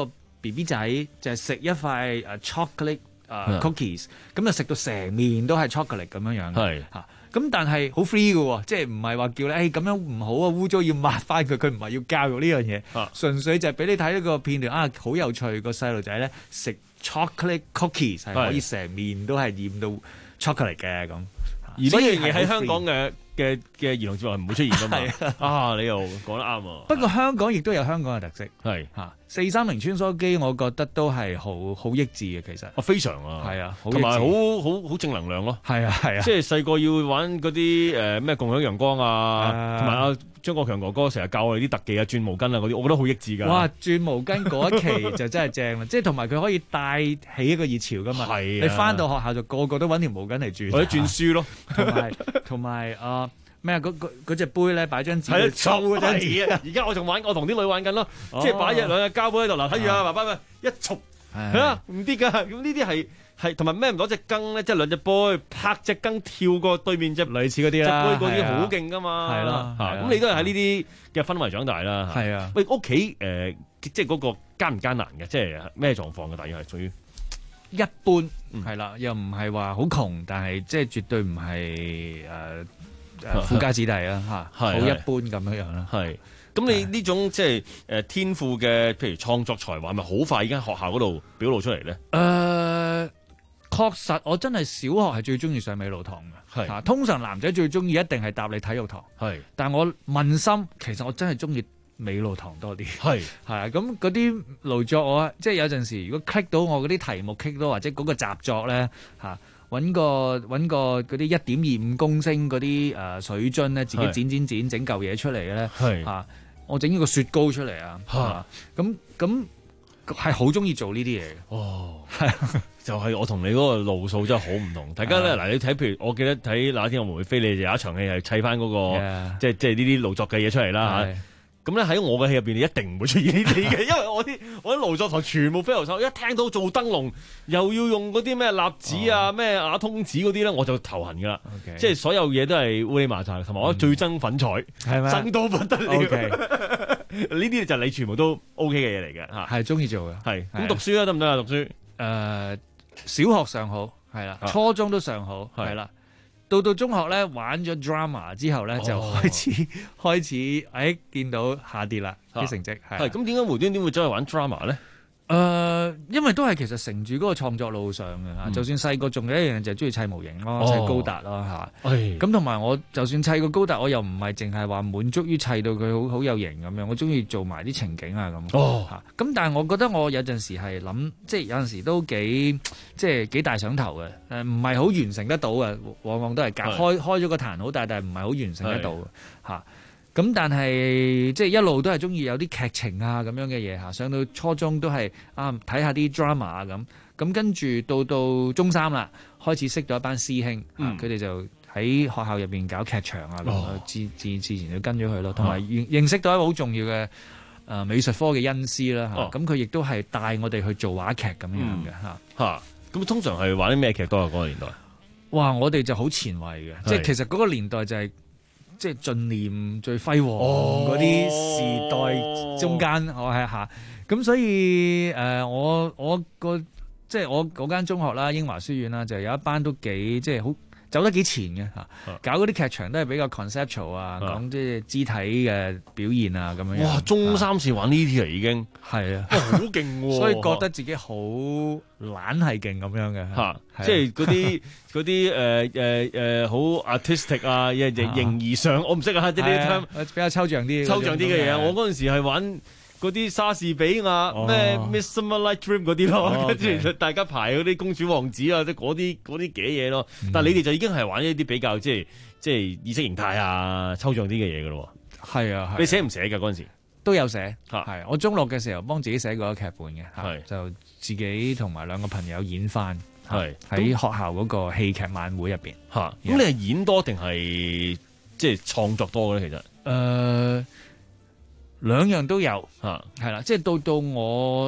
B B 仔就食一塊誒 chocolate 誒 cookies，咁就食到成面都係 chocolate 咁樣樣嘅嚇。咁但係好 free 嘅喎，即係唔係話叫你誒咁樣唔好啊，污糟要抹翻佢，佢唔係要教育呢樣嘢，啊、純粹就係俾你睇一個片段啊，好有趣，個細路仔咧食 chocolate cookies 係可以成面都係染到 chocolate 嘅咁。 而呢樣嘢喺香港嘅嘅嘅兒童節目係唔會出現㗎嘛？啊，你又講得啱喎。不過香港亦都有香港嘅特色， 係嚇四三零穿梭機，我覺得都係好好益智嘅其實。 啊，非常啊， 係啊， 同埋好好好正能量咯。 係啊係啊， 即係細個要玩嗰啲誒咩共享陽光啊，同埋阿張國強哥哥成日教我哋啲特技啊、轉毛巾啊嗰啲，我覺得好益智㗎。 哇！轉毛巾嗰一期就真係正啦，即係同埋佢可以帶起一個熱潮㗎嘛。係、啊、你翻到學校就個個都揾條毛巾嚟轉， 或者轉書咯， 同埋同埋啊。咩啊？嗰嗰嗰隻杯咧，擺張紙去抽嗰張紙啊！ 而家我仲玩，我同啲女玩緊咯，哦、即係擺一兩隻膠杯喺度嗱，睇住啊，爸爸咪一束，係啊，唔跌㗎。咁呢啲係係同埋咩唔攞隻羹咧，即係兩隻杯拍隻羹跳過對面隻類似嗰啲啦， 隻杯嗰啲好勁㗎嘛，係咯，咁你都係喺呢啲嘅氛圍長大啦， 係啊。 喂，屋企誒即係嗰個艱唔艱難嘅，即係咩狀況嘅？大約係屬於一般，係啦、嗯，又唔係話好窮，但係即係絕對唔係誒。呃富家子弟啦嚇，好一般咁樣樣啦。 係，咁你呢種即係誒天賦嘅，譬如創作才華，咪好快已經喺學校嗰度表露出嚟咧？誒、 呃，確實我真係小學係最中意上美勞堂嘅。係，通常男仔最中意一定係搭你體育堂。係，但我問心，其實我真係中意美勞堂多啲。係，係啊，咁嗰啲勞作我即係有陣時，如果 click 到我嗰啲題目 click 到，或者嗰個習作咧嚇。揾個揾個嗰啲一點二五公升嗰啲誒水樽咧，自己剪剪剪整嚿嘢出嚟嘅咧，嚇我整呢個雪糕出嚟啊！咁咁係好中意做呢啲嘢。哦， 就係我同你嗰個路數真係好唔同。大家咧嗱，你睇譬如我記得睇那一天我們會飛，你就有一場戲係砌翻嗰個即係即係呢啲勞作嘅嘢出嚟啦嚇。咁咧喺我嘅戲入邊，你一定唔會出現呢啲嘅，因為我啲我啲勞作台全部飛流手，一聽到做燈籠又要用嗰啲咩蠟紙啊、咩瓦通紙嗰啲咧，我就頭痕噶啦。Okay. 即係所有嘢都係烏哩麻雜，同埋我最憎粉彩，憎到不得了。呢啲 Okay. 就你全部都 O K 嘅嘢嚟嘅嚇， 係中意做嘅。係咁讀書咧得唔得啊？讀書誒、 呃，小學上好係啦，初中都上好係啦。到到中學咧玩咗 drama 之後咧，就開始、哦、開始誒、哎、見到下跌啦啲、啊、成績係。 咁點解無端端會走去玩 drama 咧？ 誒、呃，因為都係其實乘住嗰個創作路上嘅嚇，嗯、就算細個仲有一樣就係中意砌模型咯，哦、砌高達咯嚇。咁同埋我就算砌個高達，我又唔係淨係話滿足於砌到佢好好有型咁樣，我中意做埋啲情景啊咁。哦，咁但係我覺得我有陣時係諗，即係有陣時都幾即係幾大想頭嘅，誒唔係好完成得到嘅，往往都係隔開開咗個壇好大，但係唔係好完成得到嚇。咁但係即係一路都係中意有啲劇情啊咁樣嘅嘢嚇，上到初中都係啊睇下啲 drama 啊咁，咁跟住到到中三啦，開始識到一班師兄，佢哋、嗯、就喺學校入邊搞劇場啊咁，自自自然就跟咗佢咯，同埋認認識到一個好重要嘅誒美術科嘅恩師啦嚇，咁佢亦都係帶我哋去做話劇咁樣嘅嚇嚇。 咁、嗯、通常係玩啲咩劇多啊？嗰個年代， 哇！我哋就好前衛嘅，是即係其實嗰個年代就係、是。即係盡念最輝煌嗰啲時代中間，哦、我係下咁，所以誒、呃，我我個即係我嗰間中學啦，英華書院啦，就有一班都幾即係好走得幾前嘅嚇，啊、搞嗰啲劇場都係比較 conceptual 啊，講即係肢體嘅表現啊咁樣。 哇！中三時玩呢啲啊，已經係啊，好勁喎！ 所以覺得自己好懶係勁咁樣嘅嚇， 啊啊、即係嗰啲嗰啲誒誒誒好 artistic 啊，形形而上，我唔識啊，即係呢啲 term 比較抽象啲， 抽象啲嘅嘢。我嗰陣時係玩嗰啲莎士比亞咩 Midsummer Night Dream 嗰啲咯，跟住大家排嗰啲公主王子啊，即係嗰啲嗰啲嘅嘢咯。但係你哋就已經係玩一啲比較即係即係意識形態啊、抽象啲嘅嘢㗎咯。 係啊， 你寫唔寫㗎嗰陣時？ 都有寫，係我中六嘅時候幫自己寫過一個劇本嘅，係就自己同埋兩個朋友演翻，係喺學校嗰個戲劇晚會入邊。嚇，咁你係演多定係即係創作多咧？其實， 誒兩樣都有嚇，係啦，即係到到我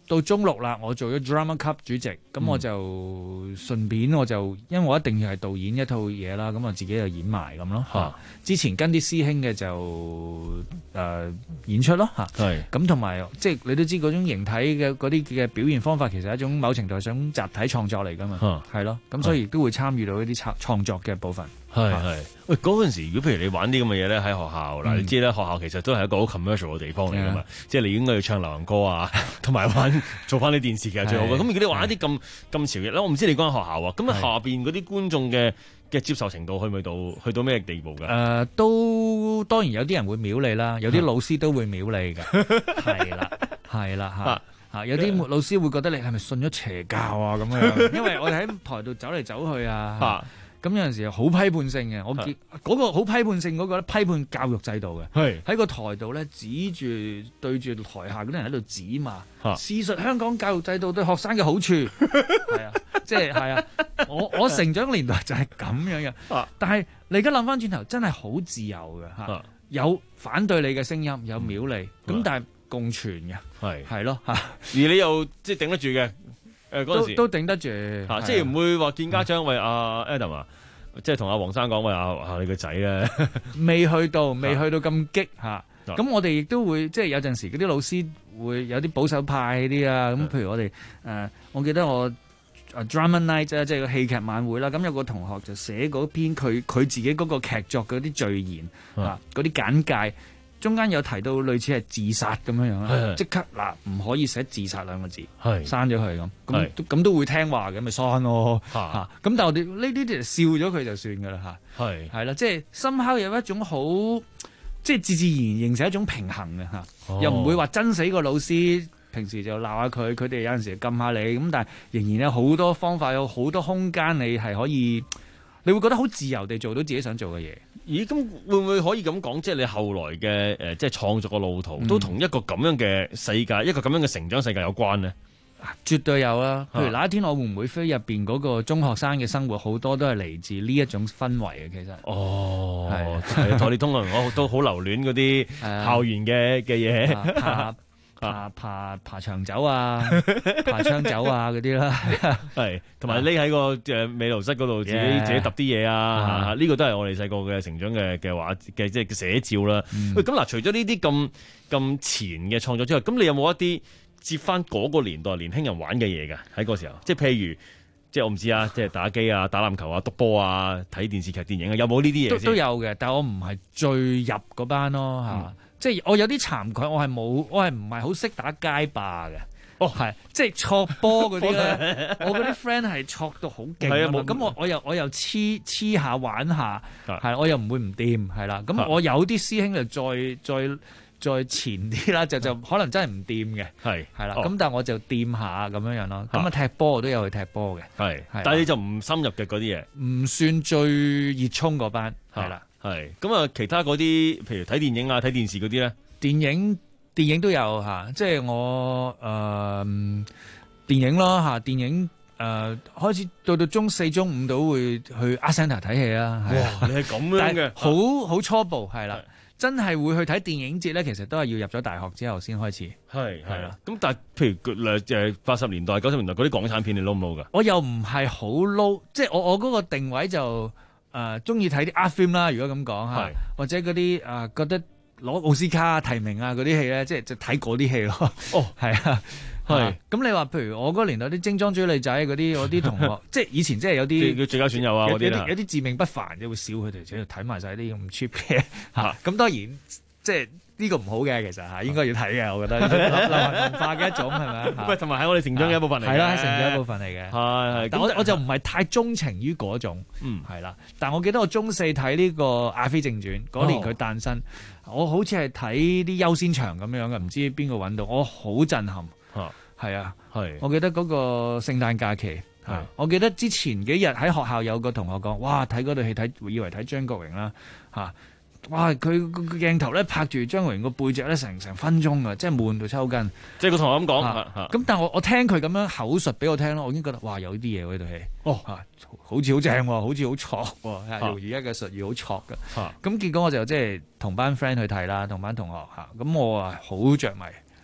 到中六啦，我做咗 Drama Club 主席，咁我就順便我就因為我一定要係導演一套嘢啦，咁我自己就演埋咁咯。 啊、 之前跟啲師兄嘅就誒、呃、演出咯嚇。係咁同埋即係你都知嗰種形體嘅嗰啲嘅表現方法，其實係一種某程度係想集體創作嚟㗎嘛。係咯、啊，咁所以亦都會參與到一啲創創作嘅部分。 係係，喂嗰陣時，如果譬如你玩啲咁嘅嘢咧，喺學校嗱， 嗯、 你知咧，學校其實都係一個好 commercial 嘅地方嚟噶嘛，即係你應該要唱流行歌啊，同埋玩做翻啲電視劇最好嘅。咁如果你玩一啲咁咁潮嘅咧，我唔知你嗰間學校啊，咁啊下邊嗰啲觀眾嘅嘅接受程度去唔去到去到咩地步㗎？誒、 呃，都當然有啲人會秒你啦，有啲老師都會秒你㗎，係啦，係啦嚇。啊！有啲老師會覺得你係咪信咗邪教啊咁樣？因為我哋喺台度走嚟走去啊，咁有陣時好批判性嘅。我見嗰個好批判性嗰個咧，批判教育制度嘅，喺個台度咧指住對住台下嗰啲人喺度指罵，試述香港教育制度對學生嘅好處。係啊，即係係啊，我我成長年代就係咁樣嘅。但係你而家諗翻轉頭，真係好自由嘅嚇，有反對你嘅聲音，有秒你，咁但係共存嘅，係係咯嚇，而你又即係頂得住嘅，誒嗰陣時都都頂得住嚇，即係唔會話見家長喂阿 Adam 啊，即係同阿黃生講喂阿你個仔咧， 未去到未去到咁激嚇，咁我哋亦都會即係有陣時嗰啲老師會有啲保守派啲啊，咁譬如我哋誒，我記得我 Drama Night 啊，即係個戲劇晚會啦，咁有個同學就寫嗰篇佢佢自己嗰個劇作嗰啲序言啊，嗰啲簡介。中間有提到類似係自殺咁樣樣啦，即刻嗱唔可以寫自殺兩個字，刪咗佢咁，咁咁都會聽話嘅，咪刪咯嚇。咁但係我哋呢啲就笑咗佢就算㗎啦嚇。係係啦，即係深刻有一種好，即係自自然然形成一種平衡嘅嚇，哦、又唔會話憎死個老師，平時就鬧下佢，佢哋有陣時撳下你，咁但係仍然有好多方法，有好多空間，你係可以，你會覺得好自由地做到自己想做嘅嘢。 咦，咁會唔會可以咁講？即係你後來嘅誒、呃，即係創作嘅路途，都同一個咁樣嘅世界，嗯、一個咁樣嘅成長世界有關呢？ 絕對有啦。譬如那一天我會唔會飛入邊嗰個中學生嘅生活，好多都係嚟自呢一種氛圍嘅。其實哦，係台列通啊，我都好留戀嗰啲校園嘅嘅嘢。 爬爬爬牆走啊，爬窗走啊嗰啲啦， 係同埋匿喺個誒美勞室嗰度自己 Yeah. 自己揼啲嘢啊，呢、啊這個都係我哋細個嘅成長嘅嘅畫嘅即係寫照啦。嗯、喂，咁嗱，除咗呢啲咁咁前嘅創作之外，咁你有冇一啲接翻嗰個年代年輕人玩嘅嘢㗎？喺嗰時候，即係譬如即係我唔知啊，即係打機啊、打籃球啊、篤波啊、睇電視劇、電影啊，有冇呢啲嘢？都都有嘅，但係我唔係最入嗰班咯嚇。嗯即係我有啲慚愧，我係冇，我係唔係好識打街霸嘅。哦，係，即係戳波嗰啲咧，我嗰啲 friend 係戳到好勁啊！咁我我又我又黐黐下玩下，係，我又唔會唔掂，係啦。咁我有啲師兄就再再再前啲啦，就就可能真係唔掂嘅，係係啦。咁但係我就掂下咁樣樣咯。咁啊踢波我都有去踢波嘅，係， 但係你就唔深入嘅嗰啲嘢， 唔算最熱衷嗰班，係啦。 係咁啊！其他嗰啲，譬如睇電影啊、睇電視嗰啲咧， 電影電影都有嚇，即係我誒、呃、電影咯嚇，電影誒、呃、開始到到中四、中五都會去 Art Centre 睇戲啦。 哇！你係咁樣嘅， 好好初步係啦，真係會去睇電影節咧。其實都係要入咗大學之後先開始。 係係啦。咁但係譬如誒八十年代、九十年代嗰啲港產片，你撈唔撈㗎？ 我又唔係好撈，即係我我嗰個定位就。誒中意睇啲 art film 啦，如果咁講嚇，或者嗰啲誒覺得攞奧斯卡提名啊嗰啲戲咧，即係就睇嗰啲戲咯。哦，係啊，係。咁你話譬如我嗰年代啲精裝追女仔嗰啲，我啲同學即係以前即係有啲叫最佳損友啊嗰啲啦， 有啲自命不凡，就會笑佢哋，喺度睇埋晒啲咁 cheap 嘅嚇。咁當然即係。呢個唔好嘅，其實嚇應該要睇嘅，我覺得流行文化嘅一種係咪？ 喂，同埋係我哋成長嘅一部分嚟嘅。 係啦，係成長一部分嚟嘅。係係。但我我就唔係太鍾情於嗰種。嗯，係啦。但我記得我中四睇呢個《阿飛正傳》嗰年佢誕生，我好似係睇啲優先場咁樣嘅，唔知邊個揾到，我好震撼。嚇，係啊，係。我記得嗰個聖誕假期，係。我記得之前幾日喺學校有個同學講，哇！睇嗰套戲睇，以為睇張國榮啦，嚇。哇！佢個鏡頭咧拍住張國榮個背脊咧成成分鐘啊，真係悶到抽筋。 即係個同學咁講。 咁但係我我聽佢咁樣口述俾我聽咯，我已經覺得哇有啲嘢喎呢套戲。哦，嚇，好似好正喎，好似好挫喎，用而家嘅術語好挫㗎。咁結果我就即係同班 friend 去睇啦，同班同學嚇。咁我啊好着迷。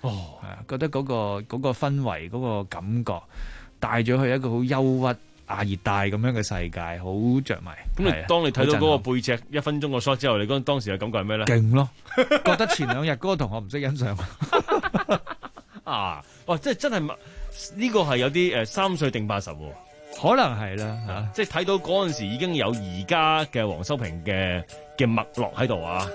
哦，係啊，覺得嗰、個嗰、個氛圍嗰、個感覺帶咗去一個好憂鬱亞熱帶咁樣嘅世界，好着迷。 咁你當你睇到嗰個背脊一分鐘個 shot 之後，你嗰當時嘅感覺係咩咧？ 勁咯，覺得前兩日嗰個同學唔識欣賞啊！哇，即係真係呢個係有啲誒三歲定八十喎， 可能係啦嚇， 即係睇到嗰陣時已經有而家嘅黃修平嘅嘅脈絡喺度啊！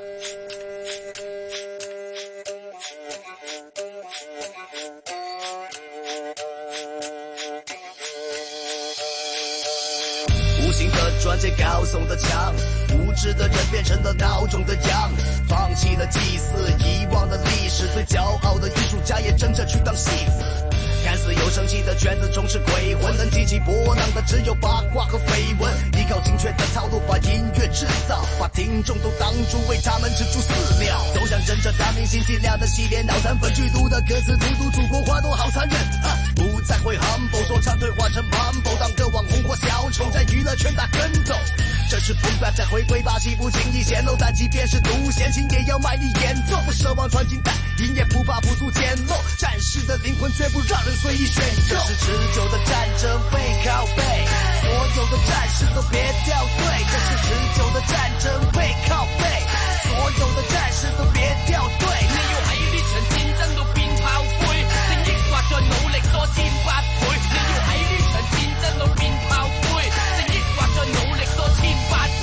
无形的砖接高耸的墙，无知的人变成了孬种的羊，放弃了祭祀，遗忘的历史，最骄傲的艺术家也争着去当戏子。看似有生气的圈子充斥鬼魂，能激起波浪的只有八卦和绯闻。依靠精确的套路把音乐制造，把听众都当猪，为他们吃出饲料。走向真正大明星尽量的洗脸，脑残粉剧毒的歌词荼毒祖国花朵好残忍啊！不再会 humble， 说唱退化成 mumble， 当个网红或小丑在娱乐圈打跟斗。这是 boom bap 在回归，霸气不经意显露，但即便是独弦琴也要卖力演奏，不奢望传金带，音乐不怕不足简陋，战士的灵魂绝不让人随意选购。这是持久的战争，背靠背，所有的战士都别掉队。这是持久的战争，背靠背，所有的战士都別掉隊。你要喺呢場戰爭度變炮灰，正抑或再努力多千百倍。你要喺呢場戰爭度變炮灰，正抑或再努力多千百倍。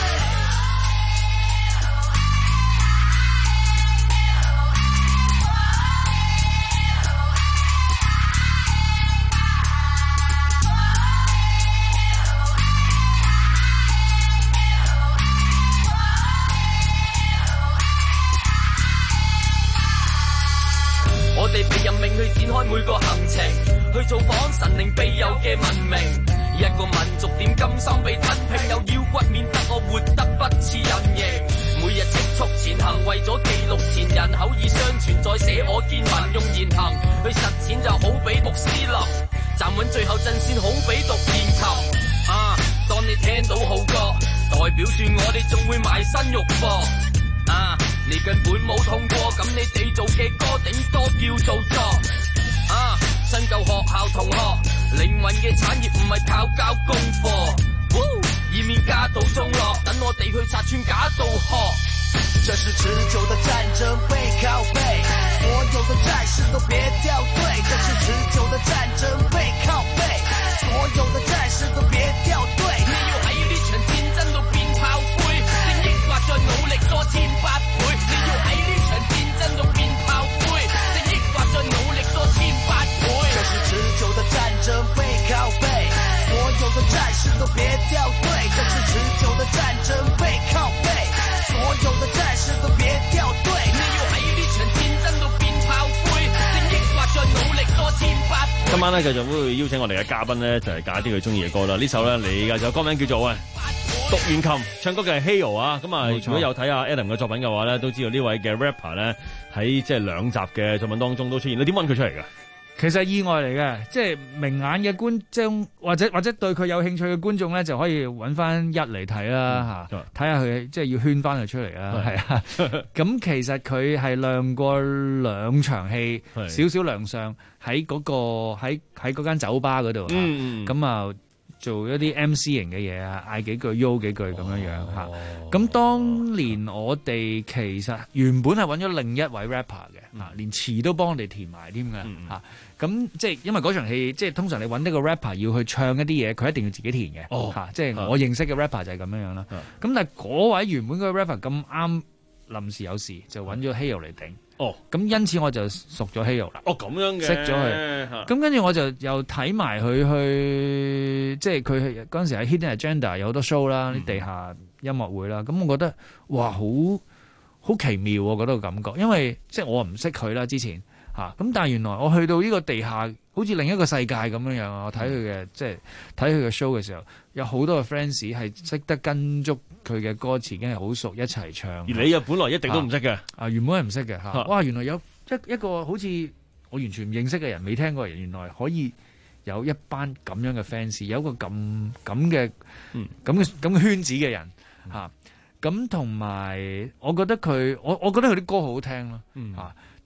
我哋被任命去展開每個行程，去造訪神靈庇佑嘅文明。一個民族點甘心被吞併？有腰骨免得我活得不似人形。每日積蓄前行，為咗記錄前人口耳相傳，再寫我見聞，用言行去實踐就好比穆斯林，站穩最後陣線好比讀練琴。啊，當你聽到號角，代表住我哋仲會埋身肉搏。啊，你根本冇痛過，咁你哋做嘅歌頂多叫做作。啊，新舊學校同學，靈魂嘅產業唔係靠交功課，以免家道中落，等我哋去拆穿假道學。這是持久的戰爭，背靠背，所有的戰士都別掉隊。這是持久的戰爭，背靠背，所有的戰士都別掉隊。你要喺呢場戰爭度變炮灰，正抑或再努力多千百倍。你要喺呢場戰爭度變炮灰，正抑或再努力多千百倍。這是持久的戰爭，背靠背，所有的戰士都別掉隊。這是持久的戰爭，背靠背，所有的戰士都別掉隊。你要喺呢場戰爭度變炮灰，正抑或再努力多千百倍。 今晚咧繼續會邀請我哋嘅嘉賓咧，就係揀啲佢中意嘅歌啦。呢首咧你嘅就歌名叫做喂獨弦琴，唱歌嘅係 Hale 啊。咁啊，如果有睇阿 Adam 嘅作品嘅話咧，都知道呢位嘅 rapper 咧喺即係兩集嘅作品當中都出現。你點揾佢出嚟㗎？ 其實意外嚟嘅，即係明眼嘅觀眾或者或者對佢有興趣嘅觀眾咧，就可以揾翻一嚟睇啦嚇，睇下佢即係要圈翻佢出嚟啦，係啊。咁其實佢係亮過兩場戲，少少亮相喺嗰個喺喺嗰間酒吧嗰度嚇，咁啊做一啲 M C 型嘅嘢啊，嗌幾句 U 幾句咁樣樣嚇。咁當年我哋其實原本係揾咗另一位 rapper 嘅嚇，連詞都幫我哋填埋添嘅嚇。咁即係因為嗰場戲，即係通常你揾一個 rapper 要去唱一啲嘢，佢一定要自己填嘅嚇、哦。即係我認識嘅 rapper 就係咁樣樣啦。咁、嗯、但係嗰位原本嗰個 rapper 咁啱臨時有事，就揾咗 Hale 嚟頂。哦，咁因此我就熟咗 Hale 啦。 哦，咁樣嘅， 識咗佢。咁跟住我就又睇埋佢去，即係佢嗰陣時喺 Hidden Agenda 有好多 show 啦，啲、嗯、地下音樂會啦。咁我覺得哇，好好奇妙我覺得個感覺，因為即係我唔識佢啦之前。嚇！咁但係原來我去到呢個地下，好似另一個世界咁樣樣。我睇佢嘅即係睇佢嘅 show 嘅時候，有好多嘅 fans 係識得跟足佢嘅歌詞，已經係好熟一齊唱。而你啊，本來一定都唔識嘅。 啊，原本係唔識嘅嚇。哇！原來有一一個好似我完全唔認識嘅人，未聽過嘅人，原來可以有一班咁樣嘅 fans，有一個咁咁嘅咁嘅咁嘅圈子嘅人嚇。咁同埋我覺得佢，我我覺得佢啲歌好好聽咯嚇。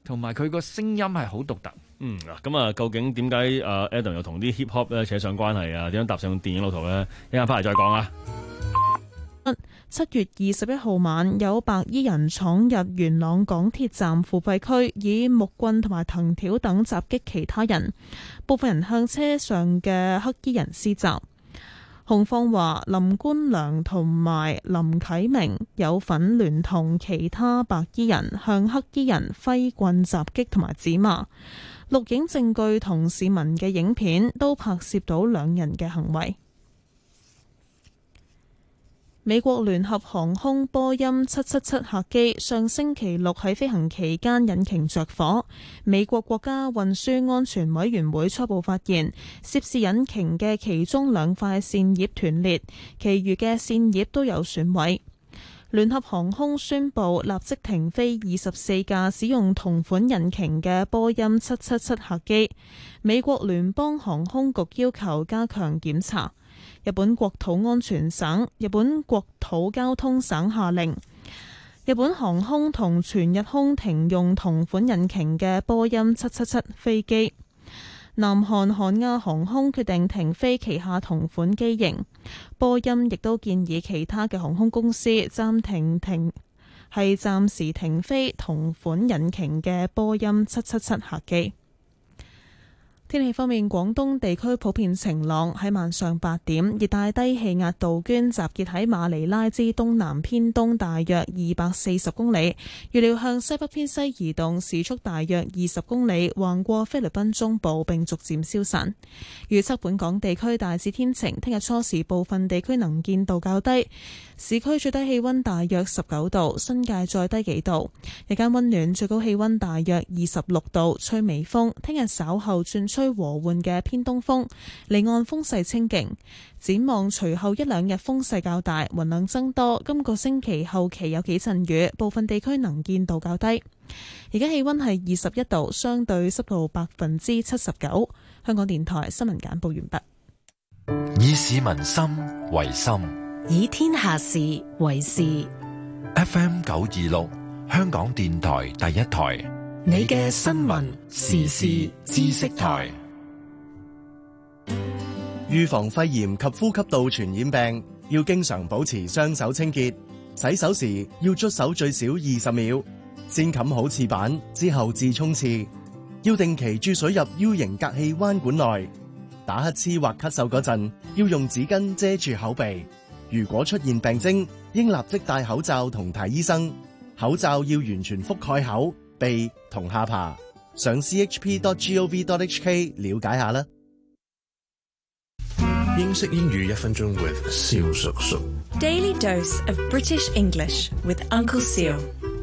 同埋佢個聲音係好獨特。 嗯，咁啊，究竟點解誒 Adam 又同啲 hip hop 咧扯上關係啊？點樣踏上電影路途咧？一陣翻嚟再講啊！ 七月二十一號晚，有白衣人闖入元朗港鐵站附廢區，以木棍同埋藤條等襲擊其他人，部分人向車上嘅黑衣人施襲。控方話林官良同埋林啟明有份聯同其他白衣人向黑衣人揮棍襲擊同埋指罵，錄影證據同市民嘅影片都拍攝到兩人嘅行為。美國聯合航空波音七七七客機上星期六喺飛行期間引擎着火，美國國家運輸安全委員會初步發現涉事引擎嘅其中兩塊扇葉斷裂，其餘嘅扇葉都有損毀。聯合航空宣布立即停飛二十四架使用同款引擎嘅波音七七七客機，美國聯邦航空局要求加強檢查。日本國土安全省、日本國土交通省下令，日本航空同全日空停用同款引擎嘅波音七七七飛機。南韓韓亞航空決定停飛旗下同款機型。波音亦都建議其他嘅航空公司暫停停係暫時停飛同款引擎嘅波音七七七客機。天氣方面，廣東地區普遍晴朗。喺晚上八點，熱帶低氣壓杜鵑集結喺馬尼拉之東南偏東大約二百四十公里，預料向西北偏西移動，時速大約二十公里，橫過菲律賓中部並逐漸消散。預測本港地區大致天晴，聽日初時部分地區能見度較低，市區最低氣溫大約十九度，新界再低幾度。日間溫暖，最高氣溫大約二十六度，吹微風。聽日稍後轉吹和緩嘅偏東風，離岸風勢清勁。展望隨後一兩日風勢較大，雲量增多。今個星期後期有幾陣雨，部分地區能見度較低。而家氣溫係二十一度，相對濕度百分之七十九。香港電台新聞簡報完畢。以市民心為心， 以天下事為事。 F M 九二六，香港電台第一台， 你嘅新聞時事知識台。 預防肺炎及呼吸道傳染病，要經常保持雙手清潔。洗手時要捽手最少二十秒，先冚好廁板之後至沖廁。要定期注水入 U 型隔氣彎管內。打乞嗤或咳嗽嗰陣，要用紙巾遮住口鼻。如果出現病徵，應立即戴口罩同睇醫生。口罩要完全覆蓋口、鼻同下巴。上 c h p dot gov dot h k 了解下啦。 英式英語一分鐘 with 蕭叔叔。 Daily dose of British English with Uncle Seal。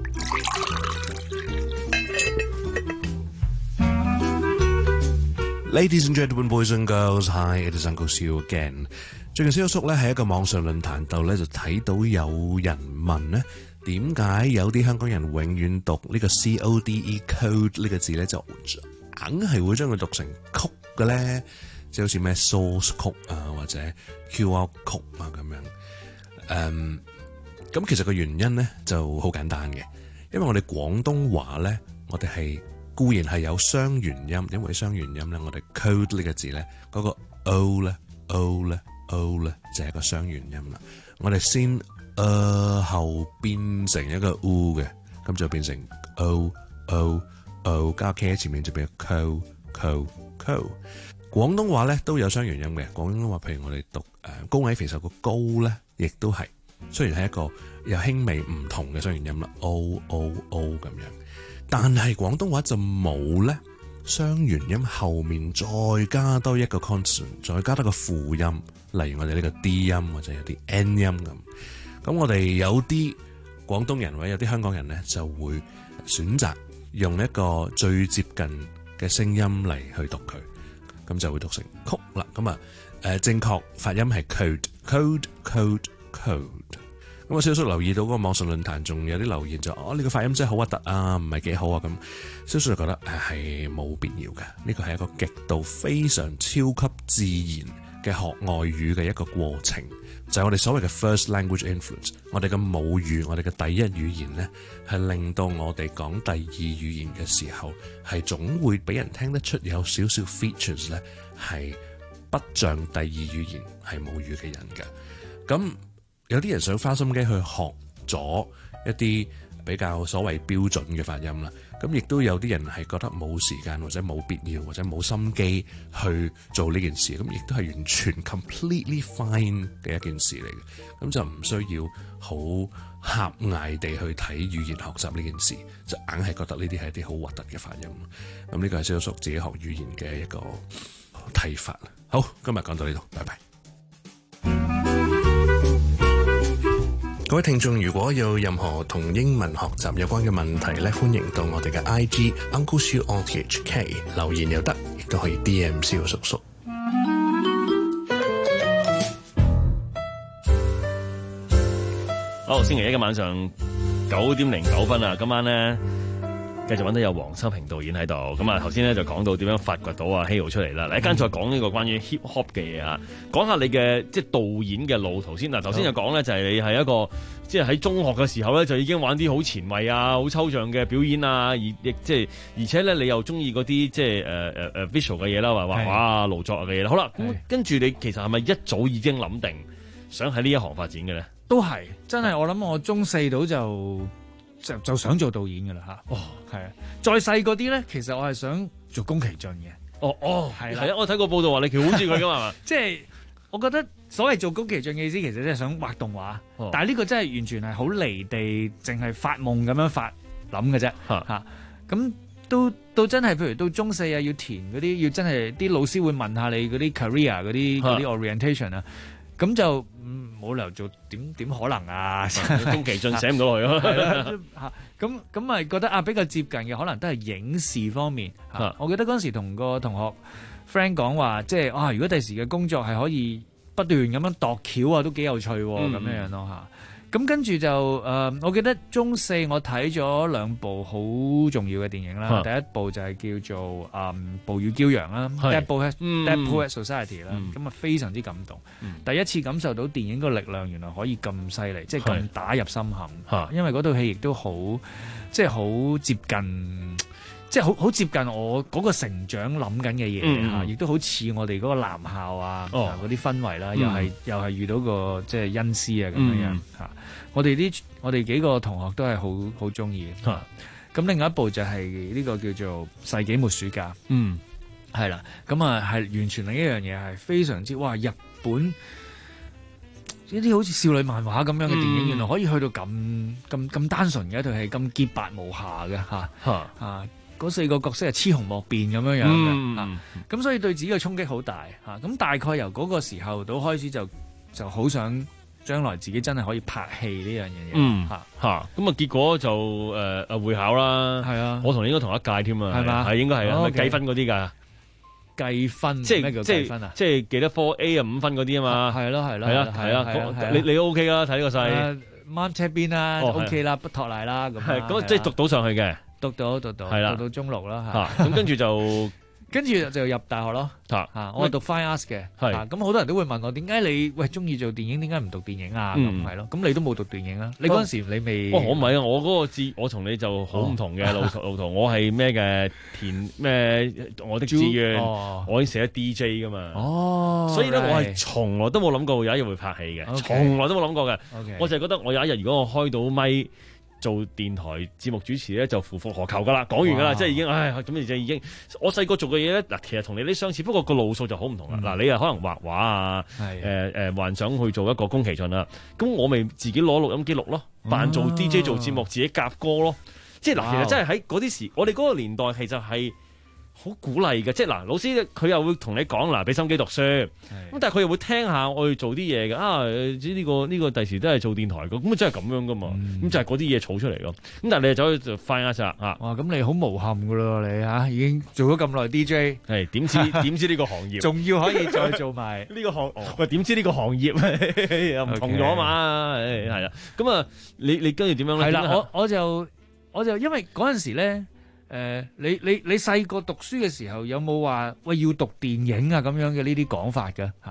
Ladies and gentlemen, boys and girls, hi, it is Uncle Seal again。最近蕭叔咧喺一個網上論壇度咧就睇到有人問咧，點解有啲香港人永遠讀呢個 C O D E code 呢個字咧就硬係會將佢讀成曲嘅咧？即係好似咩 source code 啊，或者 Q R code 啊咁樣。誒，咁其實個原因咧就好簡單嘅，因為我哋廣東話咧，我哋係固然係有雙元音，因為雙元音咧，我哋 code 呢個字咧，嗰個 O 咧 O 咧 O 咧就係一個雙元音啦。我哋先誒後變成一個 U 嘅，咁就變成 O O O 加 K 喺前面就變 co co co。廣東話咧都有雙元音嘅，廣東話譬如我哋讀誒高矮肥瘦個高咧，亦都係雖然係一個有輕微唔同嘅雙元音啦 ，O O O 咁樣，但係廣東話就冇咧雙元音後面再加多一個 consonant， 再加多個輔音，例如我哋呢個 D 音或者有啲 N 音咁。咁我哋有啲廣東人或者有啲香港人咧就會選擇用一個最接近嘅聲音嚟去讀佢。咁就會讀成曲啦，咁啊誒正確發音係 code code code code。咁啊，蕭叔留意到嗰個網上論壇仲有啲留言就哦，呢個發音真係好核突啊，唔係幾好啊咁。蕭叔就覺得誒係冇必要嘅，呢個係一個極度非常超級自然嘅學外語嘅一個過程，就係、是、我哋所謂嘅 first language influence， 我哋嘅母語，我哋嘅第一語言咧，係令到我哋講第二語言嘅時候，係總會俾人聽得出有少少 features 咧，係不像第二語言係母語嘅人嘅。咁有啲人想花心機去學咗一啲比較所謂標準嘅發音啦，咁亦都有啲人係覺得冇時間或者冇必要或者冇心機去做呢件事，咁亦都係完全 completely fine 嘅一件事嚟嘅，咁就唔需要好狹隘地去睇語言學習呢件事，就硬係覺得呢啲係一啲好核突嘅發音。咁呢個係小叔自己學語言嘅一個睇法。好，今日講到呢度，拜拜。各位聽眾，如果有任何同英文學習有關嘅問題咧，歡迎到我哋嘅 I G Uncle Siu O T H K 留言又得，亦都可以 D M 蕭叔叔。 好，星期一嘅晚上九點零九分啊，今晚咧繼續揾到有黃修平導演喺度。咁啊，頭先咧就講到點樣發掘到啊 Hale 出嚟啦。嚟，間再講呢個關於 hip hop 嘅嘢啊，講下你嘅即係導演嘅路途先。嗱，頭先就講咧就係你係一個即係喺中學嘅時候咧就已經玩啲好前衛啊、好抽象嘅表演啊，而亦即係而且咧你又中意嗰啲即係誒誒誒 visual 嘅嘢啦，話畫畫啊、勞作嘅嘢啦。好啦，咁跟住你其實係咪一早已經諗定想喺呢一行發展嘅咧？ 都係真係，我諗我中四到就就就想做導演㗎啦嚇。哦，係啊，再細嗰啲咧，其實我係想做宮崎駿嘅。 哦哦，係係啊，我睇過報道話你其實好似佢㗎嘛。 即係我覺得所謂做宮崎駿嘅意思，其實即係想畫動畫。哦、但係呢個真係完全係好離地，淨係發夢咁樣發諗嘅啫嚇。咁都到真係，譬如到中四啊，要填嗰啲，要真係啲老師會問下你嗰啲 career 嗰啲嗰啲 orientation 啊。咁就冇理由做，點點可能啊？ 宮崎駿寫唔到佢咯。 咁咁咪覺得啊，比較接近嘅可能都係影視方面。啊、我記得嗰陣時同個同學 friend 講話，即係啊，如果第時嘅工作係可以不斷咁樣度橋啊，都幾有趣喎，咁、嗯、樣樣咯嚇。咁跟住就誒、呃，我記得中四我睇咗兩部好重要嘅電影啦。啊、第一部就係叫做《誒暴雨驕陽》啦，第一部係《Dead Poets Society》啦，咁啊非常之感動。嗯、第一次感受到電影個力量原來可以咁犀利，即係咁打入心坎。啊、因為嗰套戲亦都好，即係好接近。即係好好接近我嗰個成長諗緊嘅嘢嚇，亦、嗯、都好似我哋嗰個男校啊嗰啲、哦、氛圍啦，又係、嗯、又係遇到個即係恩師啊咁樣樣嚇、嗯。我哋啲我哋幾個同學都係好好中意嘅。咁、嗯、另外一部就係呢個叫做《世紀末暑假》。嗯，係啦。咁啊係完全另一樣嘢，係非常之哇！日本呢啲好似少女漫畫咁樣嘅電影，嗯、原來可以去到咁咁咁單純嘅一套戲，咁潔白無瑕嘅嚇嚇。啊嗰四個角色係雌雄莫辨咁樣樣嘅，咁、嗯啊、所以對自己嘅衝擊好大嚇。咁、啊、大概由嗰個時候到開始就就好想將來自己真係可以拍戲呢樣嘢嚇嚇。咁啊結果就誒誒、呃、會考啦，係啊，我同你應該同一屆添啊，係嘛？係應該係啊，係咪計分嗰啲㗎？計分即係咩叫計分啊？即係幾多科 A 啊五分嗰啲啊嘛？係咯係咯係啊係啊，你你 OK 啦，睇呢個勢。掹車邊啦 OK 啦，不托賴啦咁。係咁即係讀到上去嘅。讀到讀到，讀到中六啦嚇，咁跟住就跟住就入大學咯嚇。我係讀 Fine Arts 嘅，係咁好多人都會問我點解你喂中意做電影，點解唔讀電影啊？咁係咯，咁你都冇讀電影啊？你嗰陣時你未？我唔係啊，我嗰個志我同你就好唔同嘅路路途，我係咩嘅填咩我的志願，我已經寫咗 D J 噶嘛。哦，所以咧我係從來都冇諗過有一日會拍戲嘅，從來都冇諗過嘅。我就係覺得我有一日如果我開到咪。做電台節目主持咧就夫復何求噶啦，講完噶啦，即係已經，唉，咁就已經。我細個做嘅嘢咧，嗱，其實同你啲相似，不過個路數就好唔同啦。嗱、嗯，你又可能畫畫啊，誒誒、呃，幻想去做一個宮崎駿啦，咁我咪自己攞錄音機錄咯，扮做 D J 做節目，自己夾歌咯。即係嗱，其實真係喺嗰啲時，我哋嗰個年代其實係好鼓勵嘅，即係嗱，老師佢又會同你講嗱，俾心機讀書，咁但係佢又會聽下我去做啲嘢嘅啊，呢、呢個呢、呢個第時都係做電台嘅，咁真係咁樣噶嘛，咁、嗯、就係嗰啲嘢儲出嚟咯。咁但係你走去就翻一扎啊，哇！咁你好無憾噶咯，你嚇已經做咗咁耐 D J， 係點知點知呢個行業仲要可以再做埋呢個行？喂，點知呢個行業又唔同咗嘛？係啊，咁啊，你你跟住點樣咧？係啦，我我就我就因為嗰陣時咧。誒、呃，你你你細個讀書嘅時候有冇話喂要讀電影啊咁樣嘅呢啲講法嘅嚇？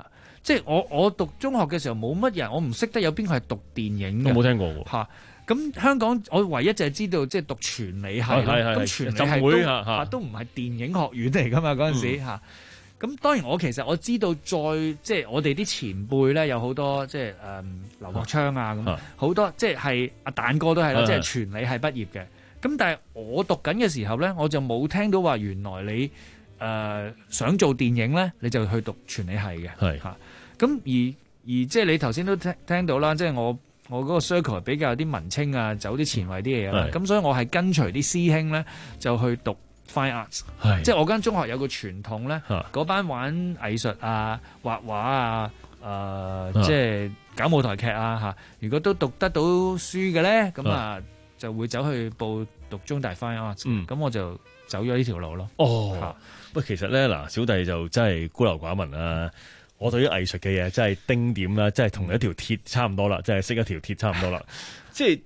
即係我我讀中學嘅時候冇乜人，我唔識得有邊個係讀電影嘅。 我冇聽過喎。 嚇咁香港我唯一就係知道即係讀傳理系啦。咁傳理系都嚇都唔係電影學院嚟㗎嘛嗰陣時嚇。咁當然我其實我知道再即係我哋啲前輩咧有好多即係誒劉國昌啊咁好多即係係阿蛋哥都係啦，即係傳理系畢業嘅。咁但係我讀緊嘅時候咧，我就冇聽到話原來你誒、呃、想做電影咧，你就去讀傳理系嘅。係嚇。咁而而即係你頭先都聽聽到啦，即係我我嗰個 circle 比較有啲文青啊，走啲前衞啲嘢啦。咁所以我係跟隨啲師兄咧，就去讀 Fine Arts。即係我間中學有個傳統咧，嗰班玩藝術啊、畫畫啊、誒、呃、即係搞舞台劇啊嚇。如果都讀得到書嘅咧，咁啊〜就會走去報讀中大 Fine Arts，咁、嗯、我就走咗呢條路咯。 哦，喂，其實咧嗱，小弟就真係孤陋寡聞啦。我對於藝術嘅嘢真係丁點啦，真係同一條鐵差唔多啦，真係識一條鐵差唔多啦。即係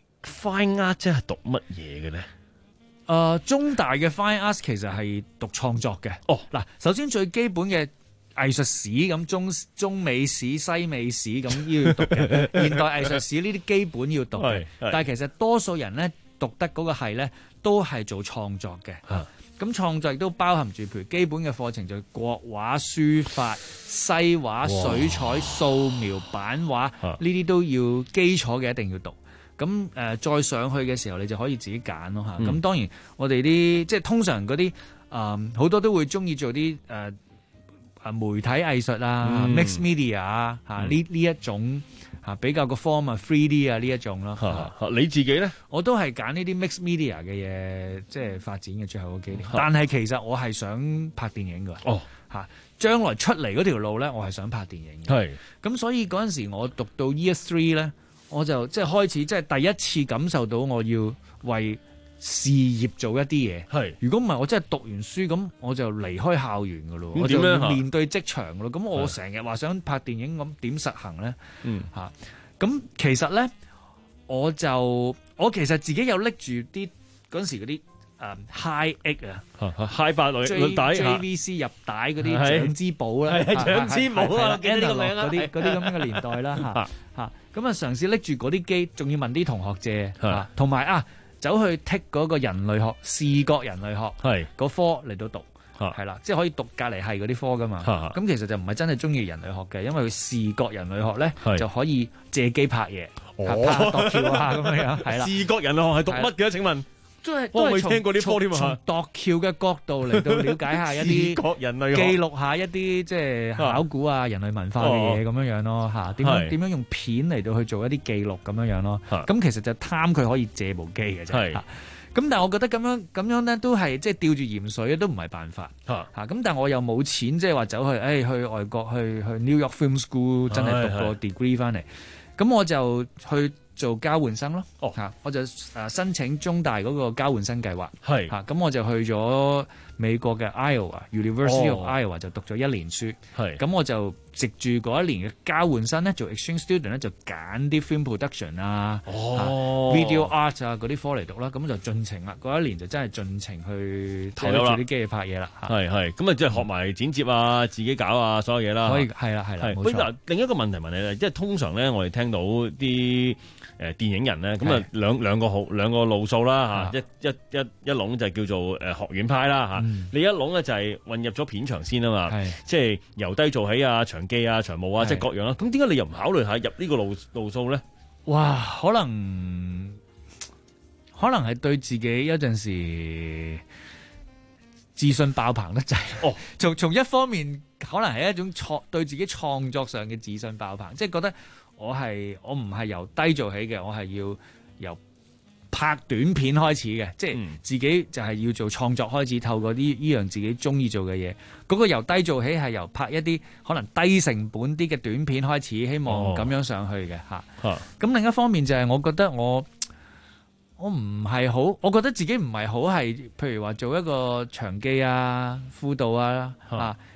Fine Arts 即係讀乜嘢嘅咧？誒、 呃，中大嘅 Fine Arts 其實係讀創作嘅。哦，嗱，首先最基本嘅藝術史咁中中美史、西美史咁要讀嘅，現代藝術史呢啲基本要讀嘅。但係其實多數人咧讀得嗰個係咧都係做創作嘅。咁創作亦都包含住譬如基本嘅課程，就國畫、書法、西畫、水彩、素描、版畫呢啲都要基礎嘅，一定要讀。咁誒、呃、再上去嘅時候，你就可以自己揀咯嚇。咁、嗯、當然我哋啲即係通常嗰啲誒好多都會中意做啲誒。呃啊，媒體藝術啊、嗯、mixed media 啊，嚇呢呢一種嚇比較個 form 啊 three D 啊呢一種咯。 嚇你自己咧， 我都係揀呢啲 mixed media 嘅嘢，即係發展嘅最後嗰幾年。但係其實我係想拍電影㗎。哦，嚇將來出嚟嗰條路咧，我係想拍電影嘅。係咁，所以嗰陣時我讀到 year three 咧，我就即係開始即係第一次感受到我要為事業做一啲嘢，係如果唔係我真係讀完書咁，我就離開校園噶咯，我就要面對職場咯。咁我成日話想拍電影，咁點實行咧？嗯，嚇咁其實咧，我就我其實自己有拎住啲嗰陣時嗰啲誒 high eight 啊 ，high 八女帶 J V C 入帶嗰啲獎之寶啦， 獎之寶啊，記得呢個名啊， 嗰啲嗰啲咁嘅年代啦嚇嚇，咁啊嘗試拎住嗰啲機，仲要問啲同學借嚇，同埋啊。走去剔嗰個人類學、視覺人類學係嗰科嚟到讀，係啦，即係可以讀隔離系嗰啲科噶嘛。咁其實就唔係真係中意人類學嘅，因為佢視覺人類學咧就可以借機拍嘢，拍度橋啊咁樣。係啦， 視覺人類學係讀乜嘅？請問？ 都係都係從從度橋嘅角度嚟到了解下一啲人類學記錄下一啲即係考古啊、人類文化嘅嘢咁樣樣咯嚇。點樣點樣用片嚟到去做一啲記錄咁樣樣咯。咁其實就貪佢可以借部機嘅啫。咁但係我覺得咁樣咁樣咧都係即係吊住鹽水都唔係辦法嚇。咁但係我又冇錢，即係話走去誒去外國去去 New York Film School 真係讀個 degree 翻嚟。咁我就去做交換生咯，嚇、哦！我就誒申請中大嗰個交換生計劃，係嚇，咁我就去咗美國嘅 Iowa University of Iowa、哦、就讀咗一年書，係咁我就藉住嗰一年嘅交換生咧，做 exchange student 咧，就揀啲 film production 啊、哦、video art 啊嗰啲科嚟讀啦，咁就盡情啦，嗰一年就真係盡情去投入啲機器拍嘢啦，係係，咁啊即係學埋剪接啊，自己搞啊，所有嘢啦，可以係啦係啦，冇錯。嗱，另一個問題問你咧，即係通常咧，我哋聽到啲誒電影人咧，咁啊兩兩個好兩個路數啦嚇，一一一一籠就叫做誒學院派啦嚇，另一籠咧就係混入咗片場先啊嘛，即係由低做起啊，場記啊、場務啊，即係各樣啦。咁點解你又唔考慮下入呢個路路數咧？哇，可能可能係對自己有陣時自信爆棚得滯。哦，從從一方面可能係一種創對自己創作上嘅自信爆棚，即係覺得。我係我唔係由低做起嘅，我係要由拍短片開始嘅，即係自己就係要做創作開始，透過啲依樣自己中意做嘅嘢。嗰個由低做起係由拍一啲可能低成本啲嘅短片開始，希望咁樣上去嘅嚇。咁、哦、另一方面就係我覺得我我唔係好，我覺得自己唔係好係，譬如話做一個場記啊、輔導啊、哦、啊。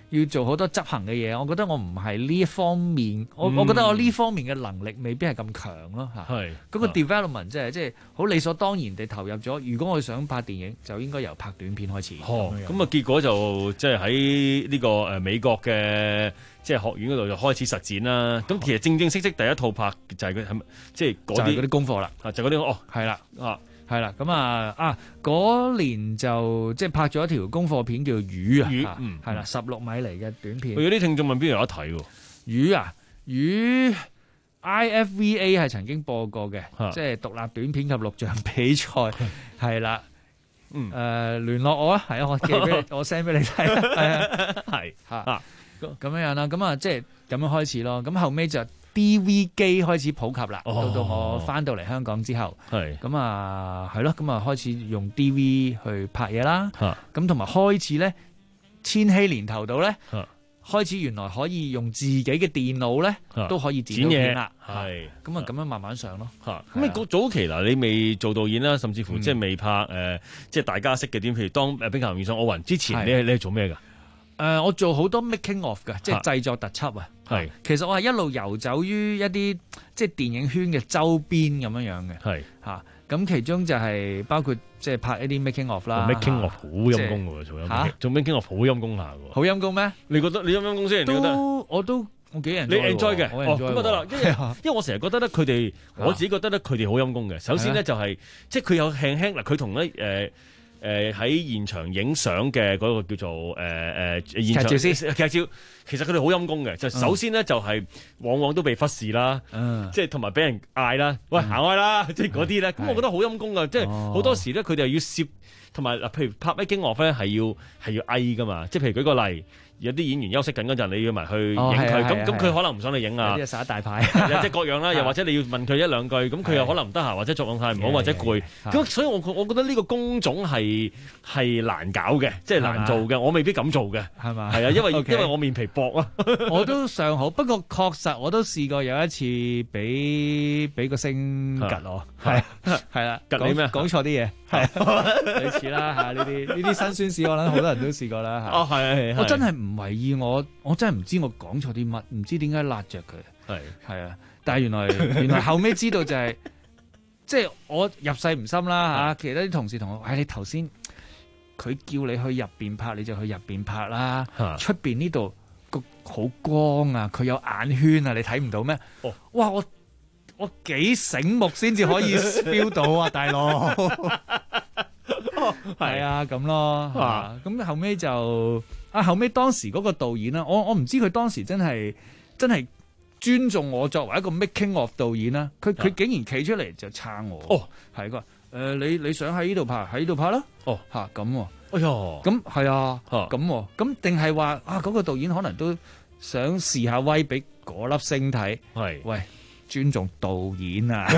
要做好多執行嘅嘢，我覺得我唔係呢一方面，我、嗯、我覺得我呢方面嘅能力未必係咁強咯嚇。係嗰個 development 即係即係好理所當然地投入咗。如果我想拍電影，就應該由拍短片開始。 哦，咁啊結果就即係喺呢個誒美國嘅即係學院嗰度就開始實踐啦。咁其實正正式式第一套拍就係佢係咪即係嗰啲啲功課啦？ 就嗰啲哦， 係啦啊。 係啦，咁啊啊嗰年就即係拍咗一條功課片叫魚啊，魚嗯係啦，十六米嚟嘅短片。 有啲聽眾問邊度有得睇喎？ 魚啊，魚 I F V A 係曾經播過嘅，即係獨立短片及錄像比賽係啦。嗯誒聯絡我啊，係啊，我寄俾我 send 俾你睇，係啊，係嚇咁樣樣啦。咁啊即係咁樣開始咯。咁後尾就D V 機開始普及啦，到、哦、到我翻到嚟香港之後，咁啊係咯，咁啊開始用 D V 去拍嘢啦，咁同埋開始咧千禧年頭度咧，開始原來可以用自己嘅電腦咧都可以剪嘢啦，係咁啊咁樣慢慢上咯。咁你早期嗱，你未做導演啦，甚至乎即係未拍誒、嗯呃，即係大家識嘅點，譬如當誒冰球遇上奧運之前，你你係做咩㗎？ 誒、呃，我做好多 making of 嘅，即係製作特輯啊。係，其實我係一路遊走於一啲即係電影圈嘅周邊咁樣樣嘅。係嚇，咁、啊、其中就係包括即係拍一啲 making of 啦。 making of 好陰功嘅喎，做陰做 making of 好陰功下嘅喎。好陰功咩？ 你覺得你陰唔陰功先？ 都你覺得我都我幾 enjoy 你 enjoy 嘅， 我 enjoy 咁就得啦。因為因為我成日覺得咧，佢哋我自己覺得咧，佢哋好陰功嘅。首先咧就係、是、即係佢有輕輕嗱，佢同咧誒。呃誒喺、呃、現場影相嘅嗰個叫做誒誒、呃、現場劇照先劇照，其實佢哋好陰功嘅。就首先咧就係、是、往往都被忽視啦，嗯、即係同埋俾人嗌啦，喂行開啦，即係嗰啲咧。咁我覺得好陰功噶，即係好多時咧佢哋又要攝，同埋嗱，譬如拍咩驚樂咧係要係要嗌噶嘛。即係譬如舉個例。有啲演員休息緊嗰陣，你要埋去影佢，咁咁佢可能唔想你影啊。 有啲耍大牌， 即係各樣啦。又或者你要問佢一兩句，咁佢又可能唔得閒，或者作用太唔好，或者攰。咁所以我我覺得呢個工種係係難搞嘅，即係難做嘅。我未必敢做嘅，係嘛？係啊，因為因為我面皮薄啊。 我都尚好，不過確實我都試過有一次俾俾個星吉我，係係啦，吉你咩？講錯啲嘢，係類似啦嚇呢啲呢啲辛酸事，我諗好多人都試過啦嚇。哦，係我真係唔。唔為意我，我真係唔知我講錯啲乜，唔知點解辣着佢。係係啊，但係原來原來後尾知道就係、是，即係我入世唔深啦嚇。其他啲同事同我，唉、哎，你頭先佢叫你去入邊拍，你就去入邊拍啦。出邊呢度個好光啊，佢有眼圈啊，你睇唔到咩？哦，哇！我我幾醒目先至可以 feel 到啊，大佬。係啊，咁咯。咁、啊、後尾就。啊！後尾當時嗰個導演啦，我我唔知佢當時真係真係尊重我作為一個 making of 導演啦。佢佢竟然企出嚟就撐我。哦，係個誒，你你想喺呢度拍，喺呢度拍啦。哦，吓咁、啊。哎呀，咁係啊，咁咁定係話啊？嗰、嗰個導演可能都想試下威俾嗰粒星睇。係，喂，尊重導演啊！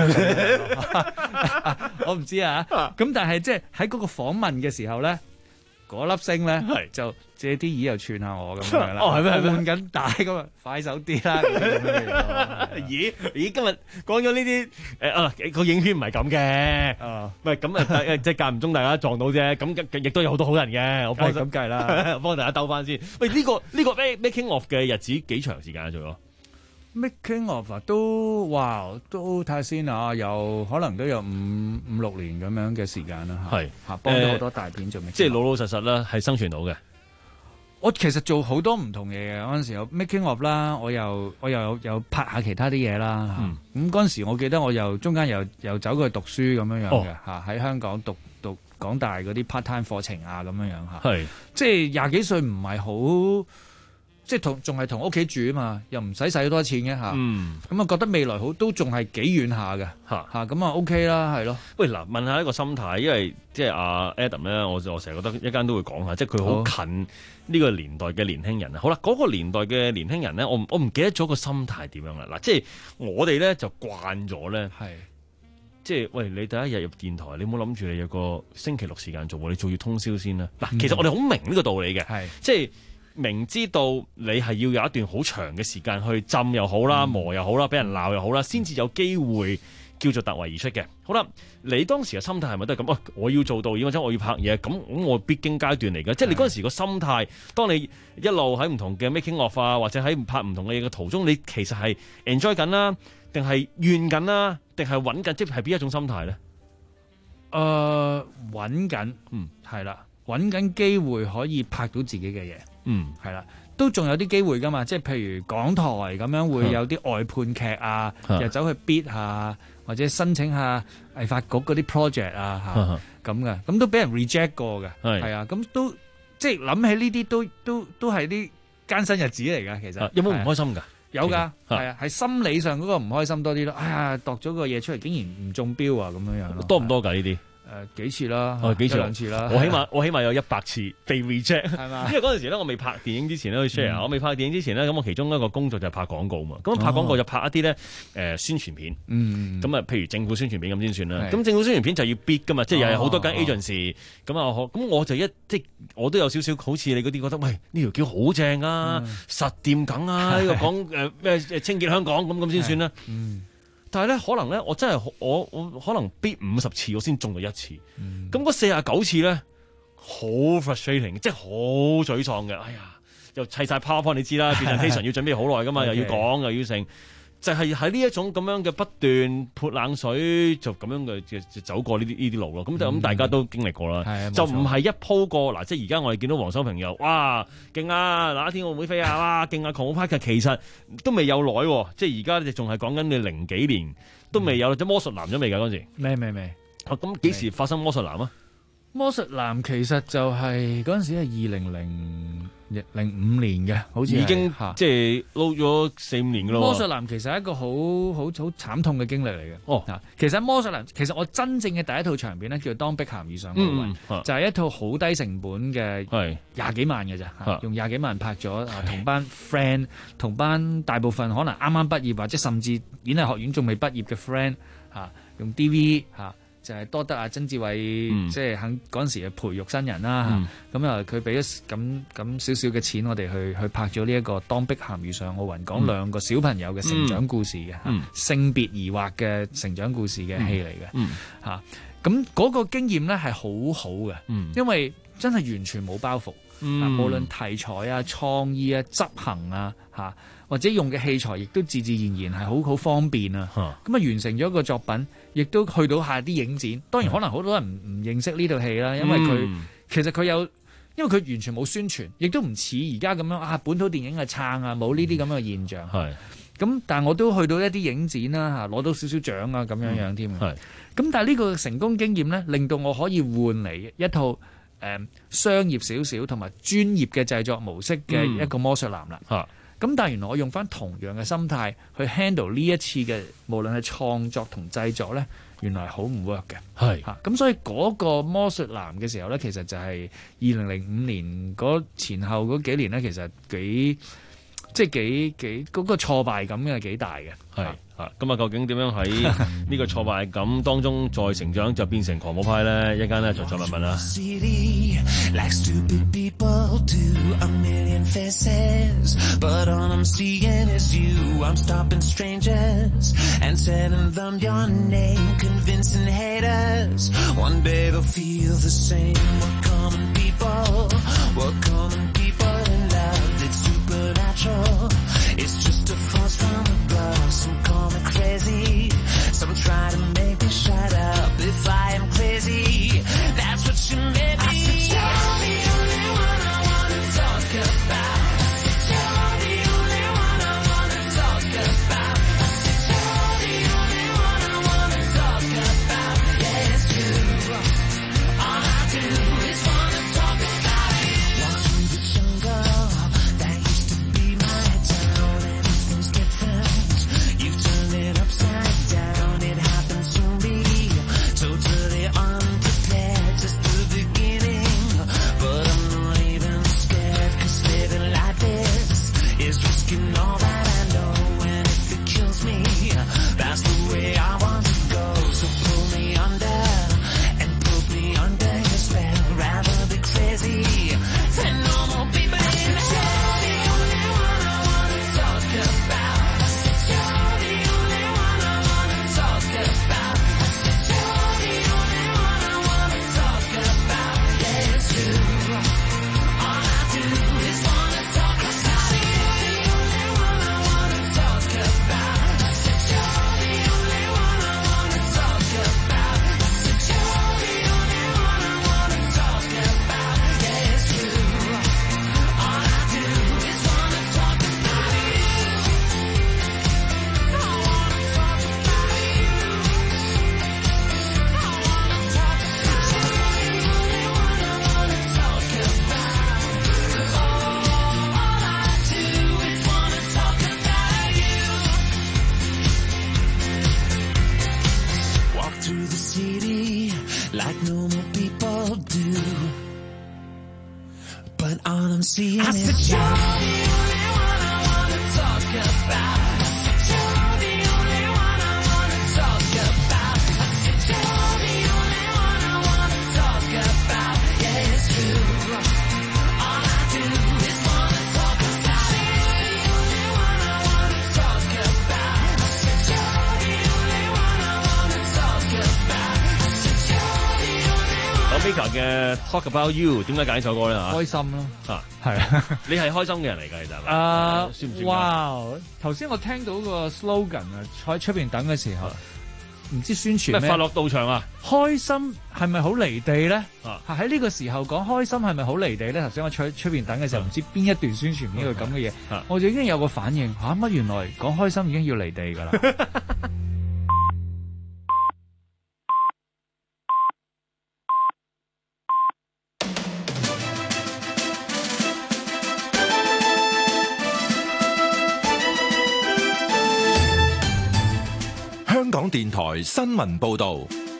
我唔知啊。咁但係即係喺嗰個訪問嘅時候咧。嗰粒星咧，就借啲耳又串下我咁樣啦。哦，係咩？係咩？換緊帶咁啊，快手啲啦。咦咦，今日講咗呢啲誒啊個影片唔係咁嘅。啊，唔係咁啊，即係間唔中大家撞到啫。咁亦都有好多好人嘅。我幫咁計啦，幫大家兜翻先。喂，呢個呢個 making of 嘅日子幾長時間做咗？ Making of 都哇都睇下先啊，有可能都有五五六年咁樣嘅時間啦，係嚇幫咗好多大片做咩？ 即係老老實實啦，係生存到嘅。 我其實做好多唔同嘢嘅，嗰陣時有 making of 啦，我又我又有有拍下其他啲嘢啦。咁嗰陣時我記得我又中間又又走過去讀書咁樣樣嘅嚇，喺香港讀讀港大嗰啲 part time 課程啊咁樣樣嚇。係即係廿幾歲唔係好。即係同仲係同屋企住啊嘛，又唔使使好多錢嘅嚇，咁啊覺得未來好都仲係幾遠下嘅嚇嚇，咁啊 OK 啦，係咯。 喂嗱，問下一個心態，因為即係阿 Adam 咧，我我成日覺得一間都會講下，即係佢好近呢個年代嘅年輕人啊。好啦，嗰個年代嘅年輕人咧，我我唔記得咗個心態點樣啦。嗱，即係我哋咧就慣咗咧，係即係喂你第一日入電台，你冇諗住你有個星期六時間做喎，你做要通宵先啦。嗱，其實我哋好明呢個道理嘅，係即係。明知道你係要有一段好長嘅時間去浸又好啦、磨又好啦、俾人鬧又好啦，先至有機會叫做突圍而出嘅。好啦，你當時嘅心態係咪都係咁？哦，我要做導演或者我要拍嘢，咁咁我必經階段嚟嘅。即係你嗰陣時個心態，當你一路喺唔同嘅 making of 啊，或者喺拍唔同嘅嘢嘅途中，你其實係 enjoy 緊啦，定係怨緊啦，定係揾緊？即係邊一種心態咧？ 誒、呃，揾緊，嗯，係啦，揾緊機會可以拍到自己嘅嘢，嗯，係啦。都仲有啲機會㗎嘛，即係譬如港台咁樣會有啲外判劇啊，又走去 bid 下，或者申請下藝發局嗰啲 project 啊嚇咁嘅，咁都俾人 reject 過嘅，係啊，咁都即係諗起呢啲都都都係啲艱辛日子嚟㗎，其實有冇唔開心㗎？ 有㗎，係啊，係心理上嗰個唔開心多啲咯。哎呀，度咗個嘢出嚟，竟然唔中標啊，咁樣樣咯。 多唔多㗎呢啲？ 誒、呃、幾次啦， 哦、幾次兩次啦。 我起碼我起碼有一百次被 reject， 係嘛？ 因為嗰陣時咧，我未拍電影之前咧去 share，、嗯、我未拍電影之前咧，咁我其中一個工作就係拍廣告嘛。咁拍廣告就拍一啲咧誒宣傳片，咁、嗯、啊，譬如政府宣傳片咁先算啦。咁政府宣傳片就要 bid 噶嘛，即係又係好多間 agency，咁啊，咁我就一即係我都有少少好似你嗰啲覺得，喂呢條橋好正啊，嗯、實掂梗啊，呢個講誒咩清潔香港咁咁先算啦。但係咧，可能咧，我真係我我可能 bid 五十次，我先中咗一次。咁嗰四十九次咧，好 frustrating， 即係好沮喪嘅。哎呀，又砌晒 PowerPoint， 你知啦 ，presentation 要準備好耐噶嘛，又要講又要成，就係喺呢一種咁樣嘅不斷潑冷水，就咁樣嘅就走過呢啲呢啲路咯。咁就咁大家都經歷過啦，嗯、就唔係一鋪過嗱。即係而家我哋見到黃修平又哇勁啊，哪一天我會飛啊，哇勁啊，狂舞派嘅其實都未有耐，即係而家你仲係講緊你零幾年都未有，即、嗯、魔術男咗未㗎嗰陣時？ 未未未。 咁幾時發生魔術男啊？ 魔術男其實就係嗰陣時係二零零零五年嘅，好似已經即係撈咗四五年㗎咯。 魔術男其實係一個好好好慘痛嘅經歷嚟嘅。哦，其實魔術男其實我真正嘅第一套長片咧，叫做《當碧咸遇上奧運》，就係、是、一套好低成本嘅廿幾萬嘅咋，用廿幾萬拍咗，同班 friend， 同班大部分可能啱啱畢業或者甚至演藝學院仲未畢業嘅 friend 嚇，用 D V 嚇。就係、是、多得阿曾志偉、嗯，即係肯嗰陣時嘅培育新人啦嚇，咁啊佢俾咗咁咁少少嘅錢，我哋去去拍咗呢一個《當碧咸遇上奧運》，講兩個小朋友嘅成長故事嘅、嗯，性別疑惑嘅成長故事嘅戲嚟嘅嚇。咁嗰個經驗咧係好好嘅，因為真係完全冇包袱，嗯、無論題材啊、創意啊、執行啊嚇，或者用嘅器材亦都自自然然係好好方便啊。咁啊完成咗一個作品。亦都去到下啲影展，當然可能好多人唔唔認識呢套戲啦，因為佢、嗯、其實佢有，因為佢完全冇宣傳，亦都唔似而家咁樣啊本土電影嘅撐啊，冇呢啲咁嘅現象。係，咁但係我都去到一啲影展啦嚇，攞到少少獎啊咁樣樣添。係，咁但係呢個成功經驗咧，令到我可以換嚟一套誒、嗯、商業少少同埋專業嘅製作模式嘅一個魔術男啦。嚇、嗯。咁但係原來我用翻同樣嘅心態去 handle 呢一次嘅，無論係創作同製作咧，原來係好唔 work 嘅。係嚇，咁所以嗰個魔術男嘅時候咧，其實就係二零零五年嗰前後嗰幾年咧，其實幾即係幾幾嗰個挫敗感係幾大嘅。係嚇，咁啊究竟點樣喺呢個挫敗感當中再成長，就變成狂舞派咧？一陣間咧就再問問啦。Like stupid people do a million faces, but all I'm seeing is you. I'm stopping strangers and telling them your name, convincing haters. One day they'll feel the same. We're common people, we're common people in love. It's supernatural. It's just a force from above. Some call me crazy, some try to make me shut up. If I am crazy, that's what you made me. You're the only one I wanna talk about. You're the only one I wanna talk about. You're the only one I wanna talk about. Yeah, it's you. All I do is wanna talk about it. Walk through the to the city like normal people do. But all I'm seeing I is said, you're the only one I wanna talk about. I said, you're the only one I wanna talk about. I said, you're the only one I wanna talk about. Yeah, it's true. All I do is wanna talk about it. You're the only one I wanna talk about. I said, you're the only one I wanna talk about. I said, you're the only one. 咁 Mika 嘅 Talk About You 點解揀呢首歌咧嚇？ 開心咯， 嚇係啊！ 你係開心嘅人嚟㗎，其實係咪？ 啊， 算唔算？ 哇！頭先我聽到個 slogan 啊，喺出邊等嘅時候，唔知宣傳咩？ 快樂到場啊！ 開心係咪好離地咧？ 啊！ 喺呢個時候講開心係咪好離地咧？頭先我出出邊等嘅時候，唔知邊一段宣傳呢個咁嘅嘢，我就已經有個反應嚇乜？原來講開心已經要離地㗎啦！ 香港電台新聞報導，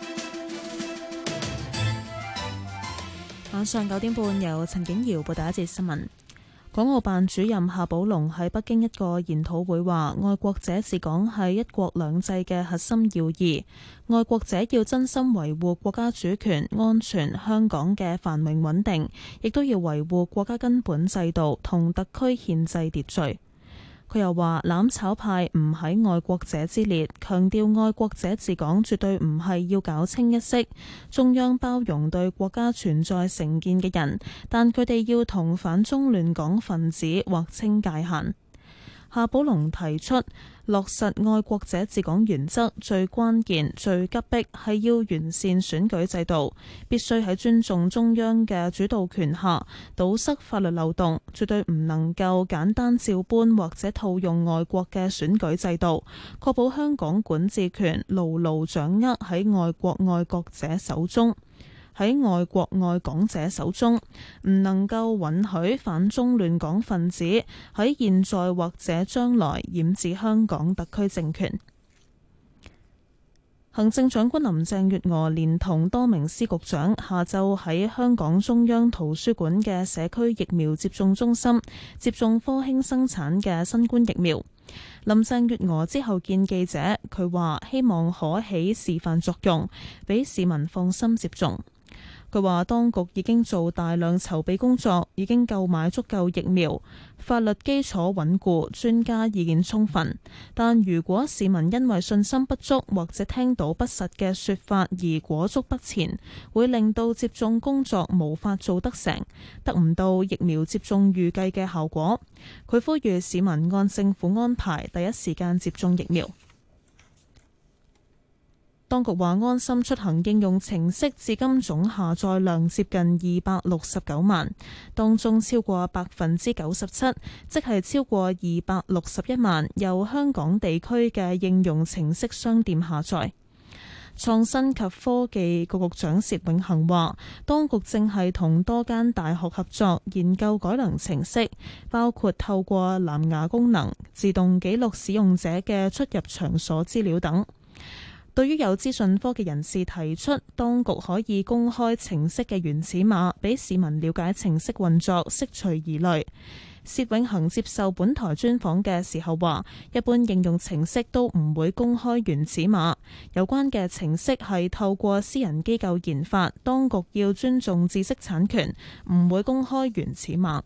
晚上九點半由陳景瑤報第一節新聞。港澳辦主任夏寶龍喺北京一個研討會話，愛國者治港係一國兩制嘅核心要義，愛國者要真心維護國家主權、安全、香港嘅繁榮穩定，亦都要維護國家根本制度同特區憲制秩序。佢又話攬炒派唔喺愛國者之列，強調愛國者治港絕對唔係要搞清一色，中央包容對國家存在成見嘅人，但佢哋要同反中亂港分子劃清界限。夏寶龍提出，落實愛國者治港原則最關鍵、最急迫係要完善選舉制度，必須喺尊重中央嘅主導權下堵塞法律漏洞，絕對唔能夠簡單照搬或者套用外國嘅選舉制度，確保香港管治權牢牢掌握喺愛國愛國者手中。喺愛國愛港者手中，唔能夠允許反中亂港分子喺現在或者將來染指香港特區政權。行政長官林鄭月娥連同多名司局長下晝喺香港中央圖書館嘅社區疫苗接種中心接種科興生產嘅新冠疫苗。林鄭月娥之後見記者，佢話希望可起示範作用，俾市民放心接種。佢話當局已經做大量籌備工作，已經購買足夠疫苗，法律基礎穩固，專家意見充分。但如果市民因為信心不足或者聽到不實嘅說法而裹足不前，會令到接種工作無法做得成，得唔到疫苗接種預計嘅效果。佢呼籲市民按政府安排第一時間接種疫苗。當局話安心出行應用程式至今總下載量接近二百六十九萬，當中超過百分之九十七，即係超過二百六十一萬由香港地區嘅應用程式商店下載。創新及科技局局長薛永恒話，當局正係同多間大學合作研究改良程式，包括透過藍牙功能自動記錄使用者嘅出入場所資料等。對於有資訊科技人士提出，當局可以公開程式嘅原始碼，俾市民了解程式運作，釋除疑慮。薛永恒接受本台專訪嘅時候話，一般應用程式都唔會公開原始碼，有關嘅程式係透過私人機構研發，當局要尊重知識產權，唔會公開原始碼。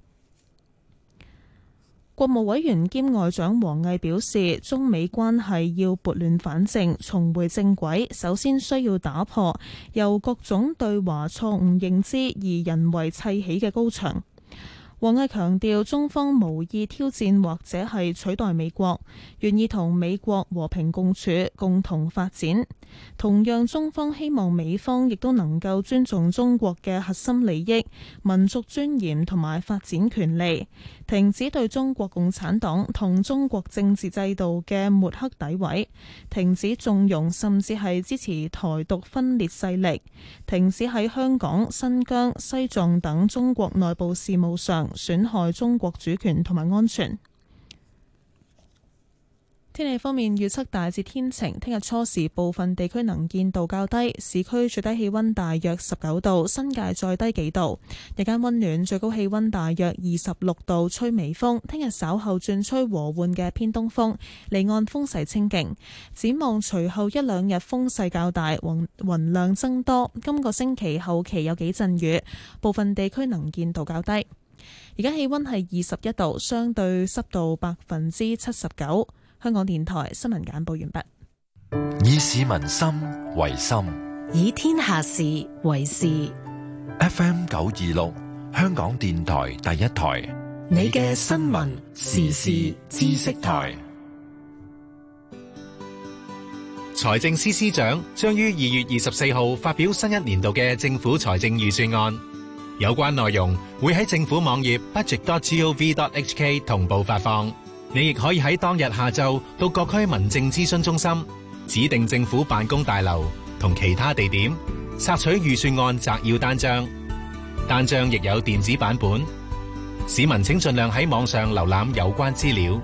國務委員兼外長王毅表示，中美關係要撥亂反正，重回正軌，首先需要打破由各種對華錯誤認知而人為砌起嘅高牆。王毅強調，中方無意挑戰或者係取代美國，願意同美國和平共處，共同發展。同樣，中方希望美方亦都能夠尊重中國嘅核心利益、民族尊嚴同埋發展權利，停止對中國共產黨同中國政治制度嘅抹黑詆毀，停止縱容甚至係支持台獨分裂勢力，停止喺香港、新疆、西藏等中國內部事務上損害中國主權同埋安全。 天氣方面預測大致天晴，聽日初時部分地區能見度較低，市區最低氣溫大約十九度，新界再低幾度。日間溫暖，最高氣溫大約二十六度，吹微風。聽日稍後轉吹和緩嘅偏東風，離岸風勢清勁。展望隨後一兩日風勢較大，雲雲量增多。今個星期後期有幾陣雨，部分地區能見度較低。而家氣溫係二十一度，相對濕度百分之七十九。香港電台新聞簡報完畢。 以市民心為心， 以天下事為事。 F M 九二六，香港電台第一台， 你嘅新聞時事知識台。 財政司司長將於二月二十四號發表新一年度嘅政府財政預算案，有關內容會喺政府網頁 budget dot gov dot h k 同步發放。你亦可以喺當日下晝到各區民政諮詢中心、指定政府辦公大樓同其他地點索取預算案摘要單張，單張亦有電子版本。市民請盡量喺網上瀏覽有關資料。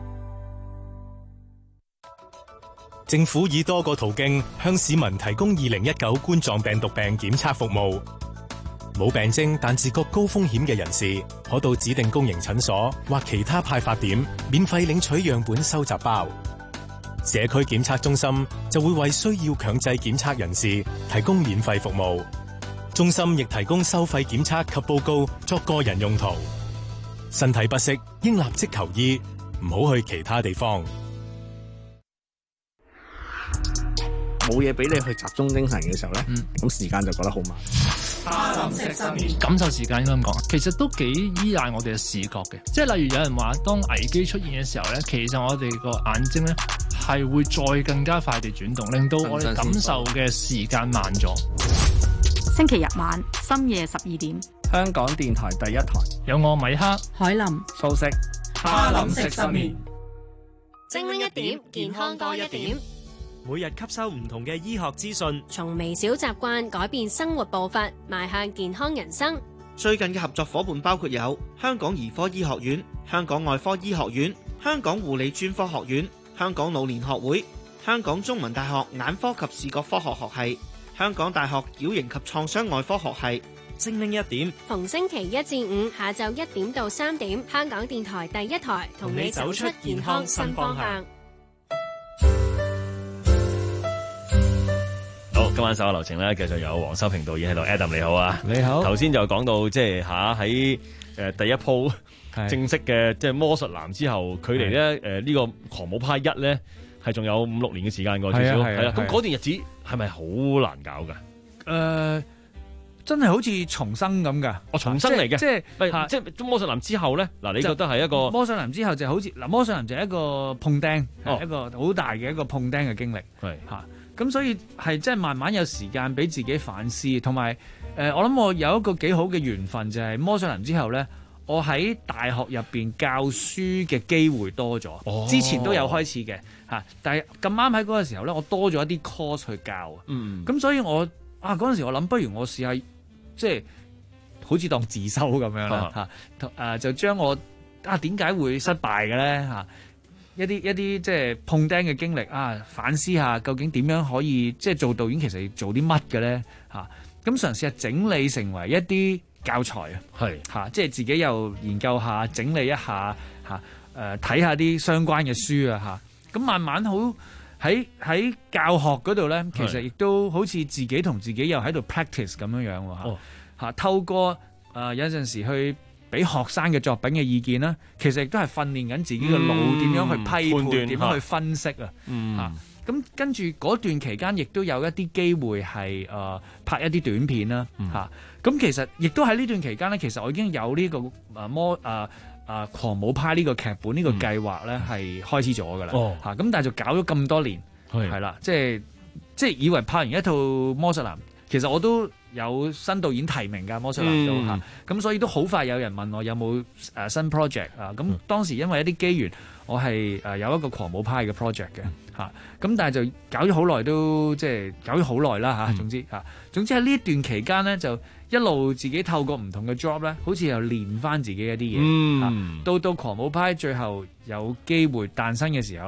政府以多個途徑向市民提供二零一九冠狀病毒病檢測服務。冇病徵但自覺高風險嘅人士，可到指定公營診所或其他派發點免費領取樣本收集包。社區檢測中心就會為需要強制檢測人士提供免費服務。中心亦提供收費檢測及報告作個人用途。身體不適應立即求醫，唔好去其他地方。 冇嘢俾你去集中精神嘅時候咧，咁、嗯、時間就覺得好慢。 哈林食失眠，感受時間應該咁講，其實都幾依賴我哋嘅視覺嘅。即係例如有人話，當危機出現嘅時候咧，其實我哋個眼睛咧係會再更加快地轉動，令到我哋感受嘅時間慢咗。 星期日晚深夜十二點， 香港電台第一台有我米克、 海林、 素食。 哈林食失眠， 精靈一點，健康多一點。 每日吸收唔同嘅醫學資訊， 從微小習慣改變生活步伐，邁向健康人生。 最近嘅合作伙伴包括有香港兒科醫學院、香港外科醫學院、香港護理專科學院、香港老年學會、香港中文大學眼科及視覺科學學系、香港大學矯形及創傷外科學系。 精靈一點， 逢星期一至五下晝一點到三點，香港電台第一台同你走出健康新方向。 好，今晚首個流程咧，繼續有黃修平導演喺度。Adam 你好啊， 你好。 頭先就講到即係吓喺誒第一鋪正式嘅即係魔術男之後，距離咧誒呢個狂舞派一咧係仲有五六年嘅時間㗎，至少係啦。咁嗰段日子係咪好難搞㗎？誒、 呃。真係好似重生咁噶， 哦，重生嚟嘅， 即係即係魔術男之後咧，嗱，你覺得係一個魔術男之後就好似嗱，魔術男就係一個碰釘， 哦、 一個好大嘅一個碰釘嘅經歷， 係嚇，咁所以係真係慢慢有時間俾自己反思，同埋誒，我諗我有一個幾好嘅緣分就係、是、魔術男之後咧，我喺大學入邊教書嘅機會多咗，哦、之前都有開始嘅嚇，但係咁啱喺嗰個時候咧，我多咗一啲 course 去教，嗯，咁所以我啊嗰陣時我諗，不如我試下。即係好似當自修咁樣啦嚇，誒、啊、就將我啊點解會失敗嘅咧嚇？一啲一啲即係碰釘嘅經歷啊，反思下究竟點樣可以即係做導演其實要做啲乜嘅咧嚇？咁嘗試下整理成為一啲教材啊，係嚇，即係自己又研究下整理一下嚇，誒睇下啲相關嘅書啊嚇，咁慢慢好。喺喺教學嗰度咧，其實亦都好似自己同自己又喺度 practice 咁樣樣喎嚇嚇，透過誒、呃、有陣時去俾學生嘅作品嘅意見啦，其實亦都係訓練緊自己嘅腦點樣去批判、點、嗯、樣去分析啊嚇。咁、嗯啊、跟住嗰段期間，亦都有一啲機會係誒、呃、拍一啲短片啦嚇。咁、嗯啊、其實亦都喺呢段期間咧，其實我已經有呢、這個誒魔誒。呃啊！狂舞派呢個劇本呢、這個計劃咧係開始咗㗎啦，嚇、嗯！咁、哦、但係就搞咗咁多年，係啦，即係即係以為拍完一套魔術男，其實我都有新導演提名㗎魔術男都嚇，咁、嗯啊、所以都好快有人問我有冇誒、呃、新 project 啊？咁當時因為一啲機緣，我係誒有一個狂舞派嘅 project 嘅嚇，咁、啊、但係就搞咗好耐都即係搞咗好耐啦嚇。總之嚇、啊，總之喺呢段期間咧就。一路自己透過唔同嘅 job 咧，好似又練翻自己一啲嘢、嗯啊。到到狂舞派最後有機會誕生嘅時候咧，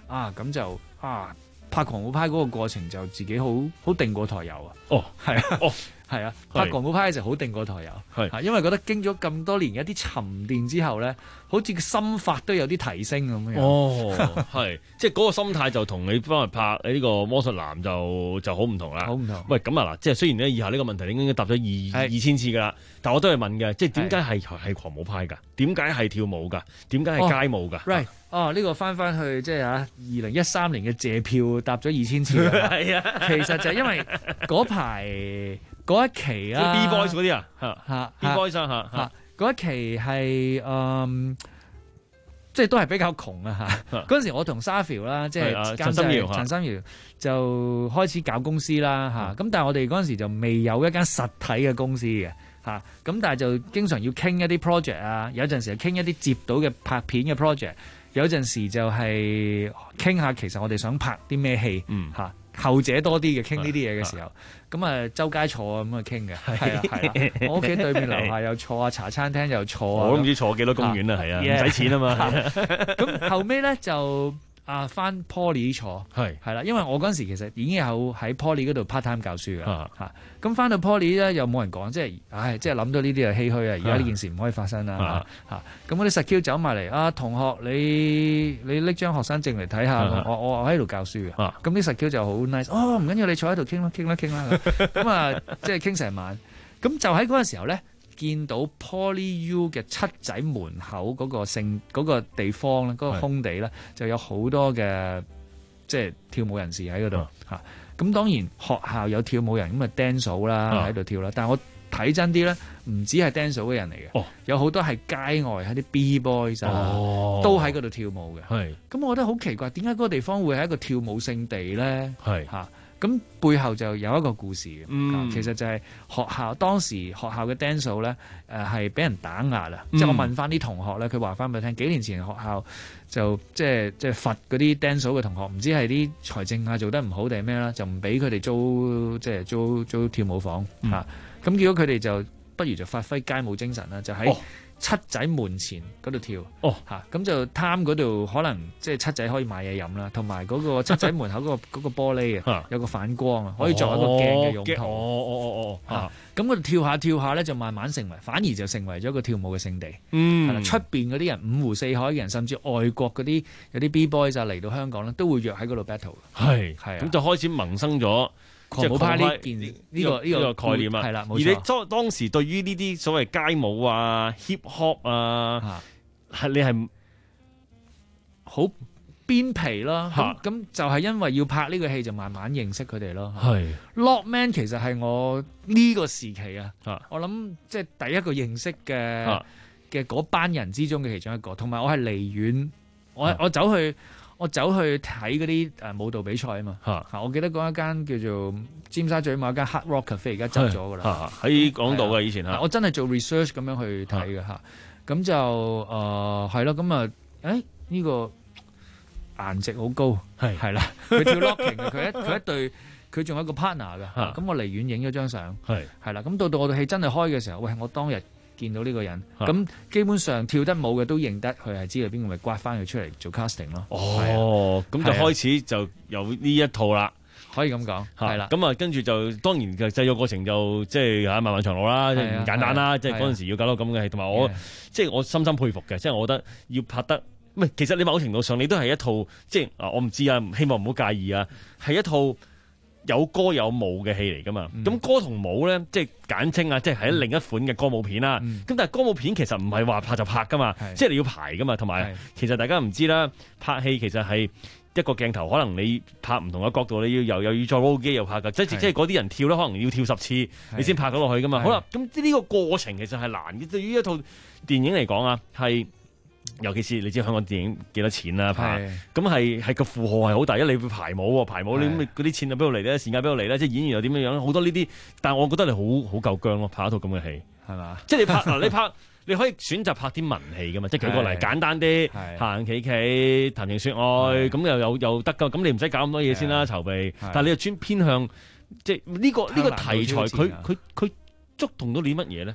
啊，咁就啊拍狂舞派嗰個過程就自己好好定過台遊啊。 哦， 係啊， 哦， 係啊，拍狂舞派就好定過台遊，係，因為覺得經咗咁多年一啲沉澱之後咧，好似個心法都有啲提升咁樣。 哦，係，即係嗰個心態就同你翻嚟拍呢個魔術男就就好唔同啦。好唔同。 喂，咁啊嗱，即係雖然咧以下呢個問題你已經答咗二二千次噶啦，但我都係問嘅，即係點解係係狂舞派㗎？點解係跳舞㗎？點解係街舞㗎？ Right，哦，呢個翻翻去即係啊，二零一三年嘅謝票答咗二千次。 係啊， 其實就係因為嗰排嗰一期啊 ，B boys 嗰啲啊，嚇嚇 B boys 嚇嚇嗰一期係誒，即係都係比較窮啊嚇。嗰陣時我同沙苗啦，即係陳心遙陳心遙就開始搞公司啦嚇。咁但係我哋嗰陣時就未有一間實體嘅公司嘅嚇。咁但係就經常要傾一啲 project 啊，有陣時係傾一啲接到嘅拍片嘅 project，有陣時就係傾下其實我哋想拍啲咩戲嚇。後者多啲嘅傾呢啲嘢嘅時候，咁啊周街坐咁啊傾嘅，係啊係啊，我屋企對面樓下又坐啊，茶餐廳又坐啊， 我都唔知坐幾多公園啦，係啊，唔使錢啊嘛。 咁後尾咧就啊翻 Poly 坐，係係啦，因為我嗰陣時其實已經有喺 Poly 嗰度 part time 教書嘅嚇，咁翻到 Poly 咧又冇人講，即係唉，即係諗到呢啲就唏噓啊！而家呢件事唔可以發生啦嚇，咁嗰啲實 Q 走埋嚟啊，同學你你拎張學生證嚟睇下，我我我喺度教書嘅，咁啲實 Q 就好 nice，哦唔緊要，你坐喺度傾啦傾啦傾啦，咁啊即係傾成晚，咁就喺嗰個時候咧。見到 Poly U 嘅七仔門口嗰個聖嗰個地方咧，嗰個空地咧就有好多嘅即係跳舞人士喺嗰度嚇。咁當然學校有跳舞人咁啊 dance 啦喺度跳啦，但係我睇真啲咧，唔止係 dance 嘅人嚟嘅，有好多係街外喺啲 B boys 啊，都喺嗰度跳舞嘅。係咁，我覺得好奇怪，點解嗰個地方會係一個跳舞聖地咧？係嚇。咁背後就有一個故事嘅，嗯、其實就係學校當時學校嘅 dance 咧，誒係俾人打壓啊！嗯、即係我問翻啲同學咧，佢話翻俾我聽，幾年前學校就即係即係罰嗰啲 dance 嘅同學，唔知係啲財政啊做得唔好定係咩啦，就唔俾佢哋租即係租租跳舞房嚇。咁、嗯啊、結果佢哋就不如就發揮街舞精神啦，就喺、哦七仔門前嗰度跳，哦嚇，咁就貪嗰度可能即係七仔可以買嘢飲啦，同埋嗰個七仔門口嗰個嗰個玻璃啊，有個反光啊，可以作為一個鏡嘅用途。哦哦哦哦嚇，咁嗰度跳下跳下咧，就慢慢成為，反而就成為咗一個跳舞嘅聖地。嗯，係啦，出邊嗰啲人五湖四海嘅人，甚至外國嗰啲有啲 B boys 啊嚟到香港咧，都會約喺嗰度 battle。係係，咁就開始萌生咗。狂舞派呢件呢、呢個呢、呢個概念啊，係啦，而你當當時對於呢啲所謂街舞啊、hip hop 啊，係你係好邊皮啦。咁咁就係因為要拍呢個戲，就慢慢認識佢哋咯。係 Lockman 其實係我呢個時期啊，我諗即係第一個認識嘅嘅嗰班人之中嘅其中一個，同埋我係離遠，我我走去。我走去睇嗰啲誒舞蹈比賽啊嘛，嚇、啊！我記得嗰一間叫做尖沙咀某一間 Hard Rock Cafe 而家執咗噶啦，喺港島嘅以前嚇。我真係做 research 咁樣去睇嘅嚇，咁就誒係咯，咁啊誒呢個顏值好高，係係啦，佢跳 locking 嘅，佢一佢一對佢仲有一個 partner 嘅，咁我離遠影咗張相，係係啦，咁到到我套戲真係開嘅時候，喂，我當日見到呢個人，咁、啊、基本上跳得舞嘅都認得佢係知道邊個，咪刮翻佢出嚟做 casting 咯。哦，咁、啊、就開始就有呢一套啦，可以咁講，係啦。咁啊，跟住就當然嘅製作過程就即係嚇漫漫長路啦，即係唔簡單啦。即係嗰陣時要搞到咁嘅戲，同埋我即係我深深佩服嘅，即係我覺得要拍得，唔係其實你某程度上你都係一套即係啊，我唔知啊，希望唔好介意啊，係一套有歌有舞嘅戲嚟噶嘛？咁、嗯、歌同舞咧，即係簡稱啊，即係喺另一款嘅歌舞片啦。咁、嗯、但係歌舞片其實唔係話拍就拍噶嘛，即係你要排噶嘛。同埋其實大家唔知啦，拍戲其實係一個鏡頭，可能你拍唔同嘅角度，你要又又要再 roll 機又拍噶。即係即係嗰啲人跳咧，可能要跳十次你先拍到落去噶嘛。好啦，咁呢個過程其實係難嘅。對於一套電影嚟講啊，係。尤其是你知香港電影幾多錢啦拍，咁係係個負荷係好大，因為你要排舞喎，排舞你咁嗰啲錢就邊度嚟咧？時間邊度嚟咧？即係演員又點樣樣？好多呢啲，但係我覺得你好好夠薑咯，拍一套咁嘅戲係嘛？即係你拍嗱，你拍你可以選擇拍啲文戲噶嘛？即係舉個例，簡單啲，行行企企談情説愛，咁又有又得噶，咁你唔使搞咁多嘢先啦籌備。但係你又專偏向即係呢個呢個題材，佢佢佢觸動到你乜嘢咧？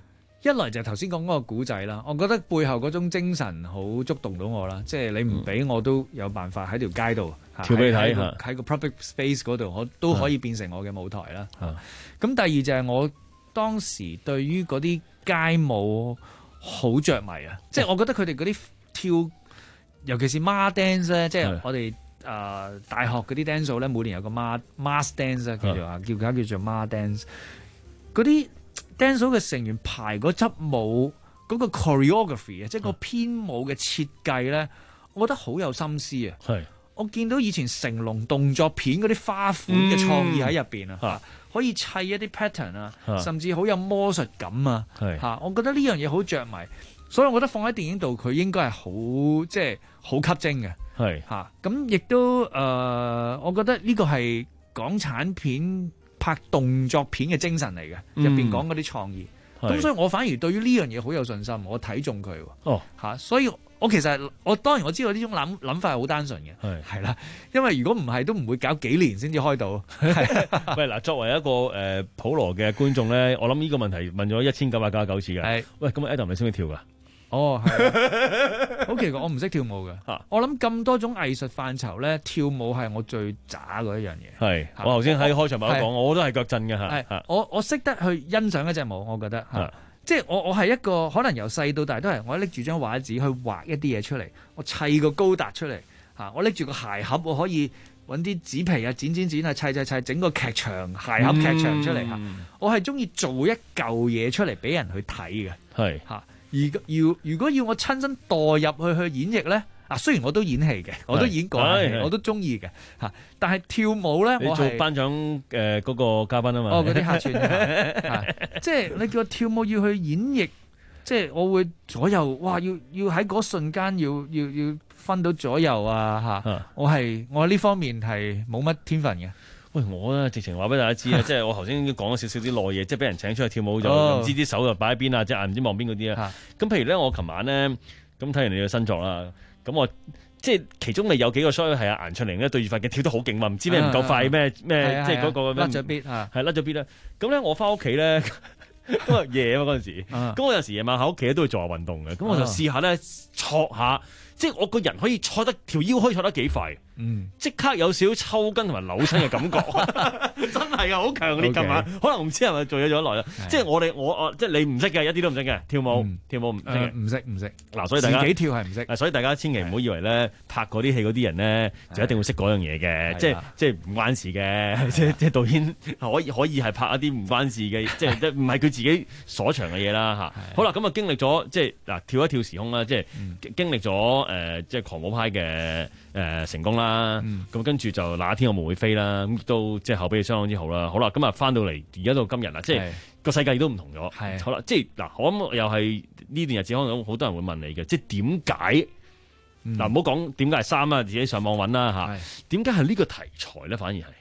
一來就係頭先講嗰個古仔啦，我覺得背後嗰種精神好觸動到我啦，即係你唔俾我都有辦法喺條街度跳俾你睇， 喺喺個 public space 嗰度，我都可以變成我嘅舞台啦。咁第二就係我當時對於嗰啲街舞好着迷啊，即係我覺得佢哋嗰啲跳，尤其是 Mass Dance 咧，即係我哋誒、呃、大學嗰啲 dance 數咧，每年有個 Mass Mass Dance 啊，叫做啊，叫佢叫做 Mass Dance 嗰啲。dance 嘅成員排嗰輯舞嗰、嗰個 choreography 啊，即係個編舞嘅設計咧，我覺得好有心思啊！係，我見到以前成龍動作片嗰啲花款嘅創意喺入邊啊，嗯、可以砌一啲 pattern 啊，甚至好有魔術感啊！係嚇，我覺得呢樣嘢好着迷，所以我覺得放喺電影度佢應該係好即係好吸睛嘅。係嚇，咁亦都誒、呃，我覺得呢個係港產片拍動作片嘅精神嚟嘅，入邊講嗰啲創意，咁、嗯、所以我反而對於呢樣嘢好有信心，我睇中佢。哦，嚇，所以我其實我當然我知道呢種諗諗法係好單純嘅，係係啦，因為如果唔係都唔會搞幾年先至開到。 喂，嗱，作為一個誒、呃、普羅嘅觀眾咧，我諗呢個問題問咗一千九百九十九次嘅。係，喂，咁 Adam 你識唔識跳㗎？哦，係，好奇怪，我唔識跳舞嘅。我諗咁多種藝術範疇咧，跳舞係我最渣嗰一樣嘢。係，我頭先喺開場白都講，我都係腳震嘅嚇。我我識得去欣賞一隻舞，我覺得嚇，即係我我係一個可能由細到大都係我拎住張畫紙去畫一啲嘢出嚟，我砌個高達出嚟嚇，我拎住個鞋盒，我可以揾啲紙皮啊，剪剪剪啊，砌砌砌，整個劇場鞋盒劇場出嚟嚇。嗯、我係中意做一嚿嘢出嚟俾人去睇嘅。係嚇。而要如果要我親身墮入去去演繹咧，啊雖然我都演戲嘅，我都演過，我都中意嘅嚇，但係跳舞咧，我係做頒獎誒嗰個嘉賓啊嘛。哦，嗰啲客串，即係你叫我跳舞要去演繹，即係我會左右，哇！要要喺嗰瞬間要要要分到左右啊嚇，我係我呢方面係冇乜天分嘅。喂，我咧直情話俾大家知啊，即係我頭先已經講咗少少啲內嘢，即係俾人請出去跳舞就唔知啲手就擺喺邊啊，隻眼唔知望邊嗰啲啊。咁譬如咧，我琴晚咧咁睇完你嘅新作啦，咁我即係其中咪有幾個 show 係阿顏卓靈咧對住塊鏡跳得好勁嘛，唔知咩唔夠快咩咩，即係嗰個甩咗 beat 啊，係甩咗 beat 啦。咁咧我翻屋企咧，咁啊夜啊嘛嗰陣時，咁我有時夜晚喺屋企咧都會做下運動嘅，咁我就試下咧挫下。即係我個人可以坐得條腰可以坐得幾快，嗯，即刻有少少抽筋同埋扭親嘅感覺，真係啊，好強烈㗎嘛！可能唔知係咪做咗咗耐啦。即係我哋我我即係你唔識嘅，一啲都唔識嘅跳舞，跳舞唔識嘅，唔識唔識。嗱，所以大家自己跳係唔識。所以大家千祈唔好以為咧拍嗰啲戲嗰啲人咧就一定會識嗰樣嘢嘅，即係即係唔關事嘅。即係即係導演可以可以係拍一啲唔關事嘅，即係唔係佢自己所長嘅嘢啦嚇。好啦，咁啊經歷咗即係嗱跳一跳時空啦，即係經歷咗。誒、呃，即係狂舞派嘅誒、呃、成功啦，咁、嗯、跟住就那天我們會飛啦，咁都即係口碑相當之好啦。好啦，咁啊翻到嚟而家到今日啦，即係個世界亦都唔同咗。好啦，即係嗱，我諗又係呢段日子可能好多人會問你嘅，即係點解嗱唔好講點解係衫啊，自己上網揾啦嚇，點解係呢個題材咧？反而係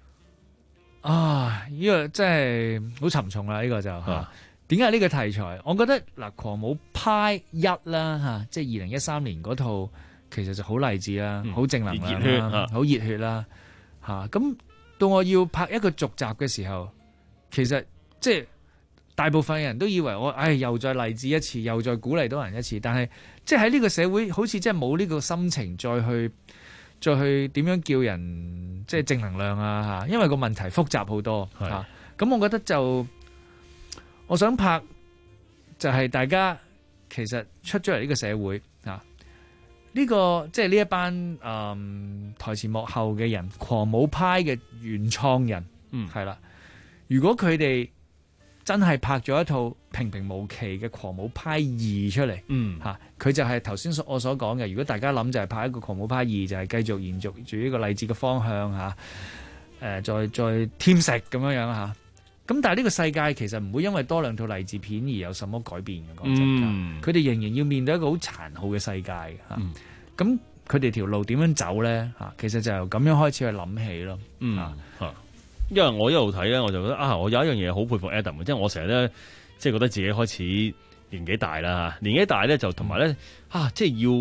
啊，呢、呢個真係好沉重啦，呢、呢個就嚇。啊點解呢個題材？我覺得嗱，狂舞派一啦嚇，即係二零一三年嗰套，其實就好勵志啦，好、嗯、正能量啦，好熱血啦嚇。咁到我要拍一個續集嘅時候，其實即係大部分人都以為我，唉，又再勵志一次，又再鼓勵到人一次。但係即係喺呢個社會，好似即係冇呢個心情再去再去點樣叫人即係正能量啊嚇。因為個問題複雜好多嚇。咁我覺得就。我想拍就係大家其實出咗嚟呢個社會啊，呢、這個即係呢一班誒、嗯、台前幕後嘅人，狂舞派嘅原創人，嗯係啦。如果佢哋真係拍咗一套平平無奇嘅狂舞派二出嚟，嗯吓，佢就係頭先我所講嘅。如果大家諗就係拍一個狂舞派二，就係、是、繼續延續住呢個勵志嘅方向吓，誒、呃、再再添食咁樣樣吓。咁但係呢個世界其實唔會因為多兩套勵志片而有什麼改變嘅，講真，佢哋仍然要面對一個好殘酷嘅世界嚇。咁佢哋條路點樣走咧嚇？其實就由咁樣開始去諗起咯。嗯嚇，因為我一路睇咧，我就覺得啊，我有一樣嘢好佩服 Adam 嘅，即係我成日咧，即係覺得自己開始年紀大啦嚇，年紀大咧就同埋咧啊，即係要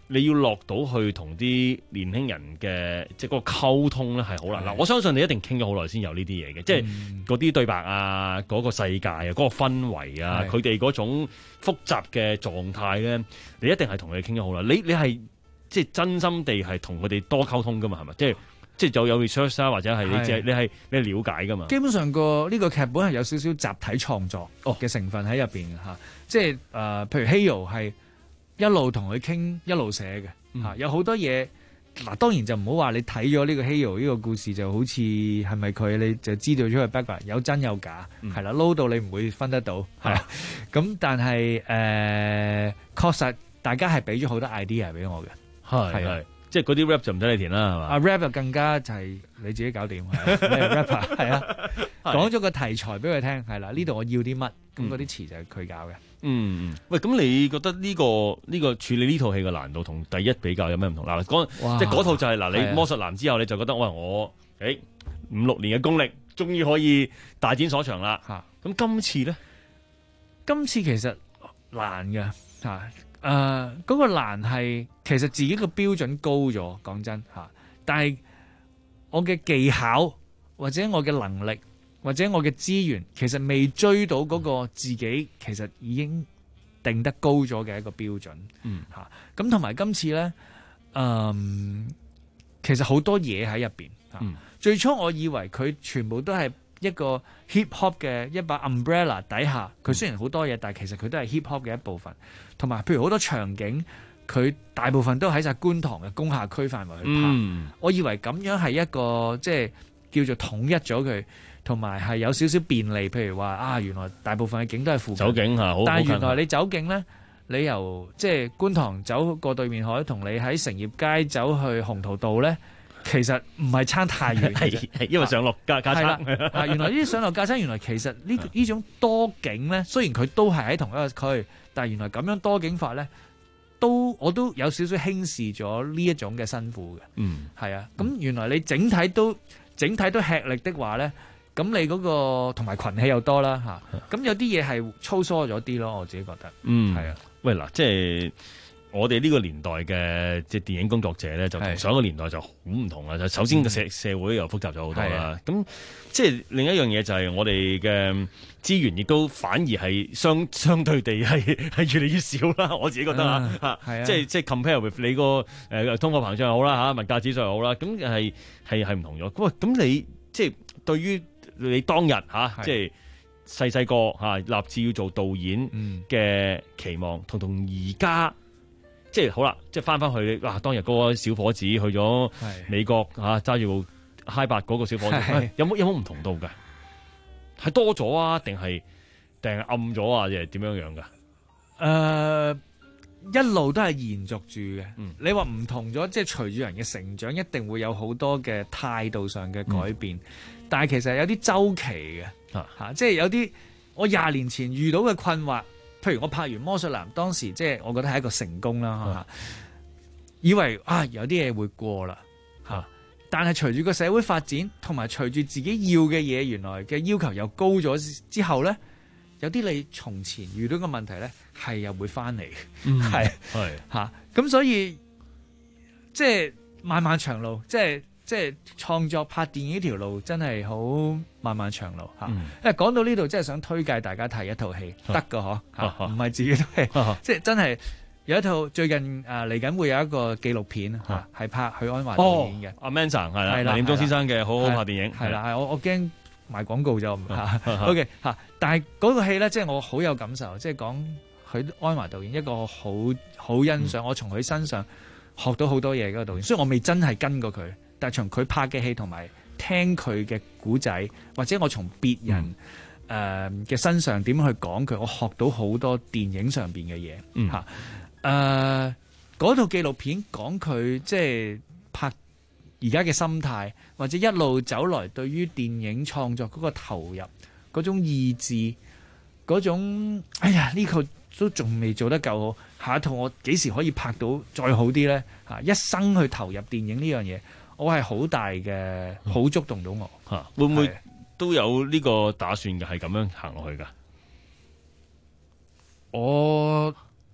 你要落到去同啲年輕人嘅即係嗰個溝通咧係好難。嗱，我相信你一定傾咗好耐先有呢啲嘢嘅，即係嗰啲對白啊，嗰、嗰個世界啊，嗰、嗰個氛圍啊，佢哋嗰種複雜嘅狀態咧，你一定係同佢哋傾咗好耐。你你係即係真心地係同佢哋多溝通噶嘛？係咪？即係即係就有 research 啊，或者係你即係你係你係了解噶嘛？ 基本上個呢個劇本係有少少集體創作嘅成分喺入邊嘅嚇，即係誒、呃，譬如 Hale 係一路同佢傾，一路寫嘅嚇，嗯、有好多嘢嗱，當然就唔好話你睇咗呢個 Hale 呢個故事就好似係咪佢，你就知道咗佢 background 有真有假，係啦、嗯，撈到你唔會分得到，係啊，咁但係誒、呃、確實大家係俾咗好多 idea 俾我嘅，係係。係即係嗰啲 rap 就唔使你填啦，係嘛？啊 rap 就更加就係你自己搞掂，係 rapper 係啊，講咗個題材俾佢聽，係啦，呢度我要啲乜，咁嗰啲詞就係佢搞嘅。嗯，喂，咁你覺得呢、呢個呢、呢個處理呢套戲嘅難度同第一比較有咩唔同？嗱，即係嗰套就係、是、嗱，你魔術男之後你就覺得喂我誒五六年嘅功力，終於可以大展所長啦。嚇，咁今次咧，今次其實難嘅嚇。誒嗰、呃嗰個難係其實自己個標準高咗，講真嚇。但係我嘅技巧或者我嘅能力或者我嘅資源，其實未追到嗰個自己其實已經定得高咗嘅一個標準。嗯嚇。咁同埋今次咧，嗯，其實好多嘢喺入邊嚇。嗯、最初我以為佢全部都係一個 hip hop 嘅一把 umbrella 底下，佢雖然好多嘢，但係其實佢都係 hip hop 嘅一部分。同埋，譬如好多場景，佢大部分都喺晒觀塘嘅工廈區範圍去拍。嗯、我以為咁樣係一個即係叫做統一咗佢，同埋係有少少便利。譬如話啊，原來大部分嘅景都係附近走景嚇，但係原來你走景咧，你由即係觀塘走過對面海，同你喺成業街走去鴻圖道咧，其實唔係差太遠。係因為上落架架撐。啊，原來呢啲上落架撐，原來其實呢呢種多景咧，雖然佢都係喺同一個區。但係原來咁樣多景法咧，都我都有少少輕視咗呢一種嘅辛苦嘅。嗯，係啊。咁原來你整體都整體都吃力的話咧，咁你嗰個同埋群戲又多啦嚇。咁有啲嘢係粗疏咗啲咯，我自己覺得。嗯，係啊。喂嗱，即係我哋呢個年代嘅即係電影工作者咧，就同上一個年代就好唔同啦。就首先個社社會又複雜咗好多啦。咁即係另一樣嘢就係我哋嘅資源亦都反而係相相對地係係越嚟越少啦，我自己覺得啊，嚇，即係即係 compare with 你個誒通貨膨脹又好啦嚇，物價指數又好啦，咁係係係唔同咗。喂，咁你即係對於你當日嚇，即係細細個嚇立志要做導演嘅期望，同同而家即係好啦，即係翻翻去哇，當日嗰個小伙子去咗美國嚇，揸住部嗨八嗰個小伙子，有冇有冇唔同到㗎？係多咗啊？定係定係暗咗啊？定係點樣樣噶？誒、呃，一路都係延續住嘅。嗯、你話唔同咗，即係隨住人嘅成長，一定會有好多嘅態度上嘅改變。嗯、但係其實有啲周期嘅嚇，啊、即係有啲我廿年前遇到嘅困惑，譬如我拍完《魔術男》，當時即係我覺得係一個成功啦嚇，啊、以為啊有啲嘢會過啦嚇。啊但係隨住個社會發展，同埋隨住自己要嘅嘢，原來嘅要求又高咗之後咧，有啲你從前遇到嘅問題咧，係又會翻嚟，係係嚇。咁所以即係漫漫長路，即係即係創作拍電影呢條路真係好漫漫長路嚇。嗯、因為講到呢度，真係想推介大家睇一套戲，得㗎嗬嚇，唔係自己都係，即係真係。有一套最近誒嚟緊會有一個紀錄片嚇，係拍許鞍華導演嘅。阿 Manson 係啦，林念中先生嘅好好拍電影。係啦，係我我驚賣廣告就唔嚇。OK 嚇，但係嗰個戲咧，即係我好有感受，即係講許鞍華導演一個好好欣賞，我從佢身上學到好多嘢嗰個導演。雖然我未真係跟過佢，但係從佢拍嘅戲同埋聽佢嘅古仔，或者我從別人誒嘅身上點去講佢，我學到好多電影上邊嘅嘢嚇。誒嗰套紀錄片講佢即係拍而家嘅心態，或者一路走來對於電影創作嗰個投入、嗰種意志、嗰種哎呀呢套都仲未做得夠好，下一套我幾時可以拍到再好啲咧？嚇，一生去投入電影呢樣嘢，我係好大嘅，好觸動到我嚇。會唔會都有呢個打算嘅？係咁樣行落去㗎？我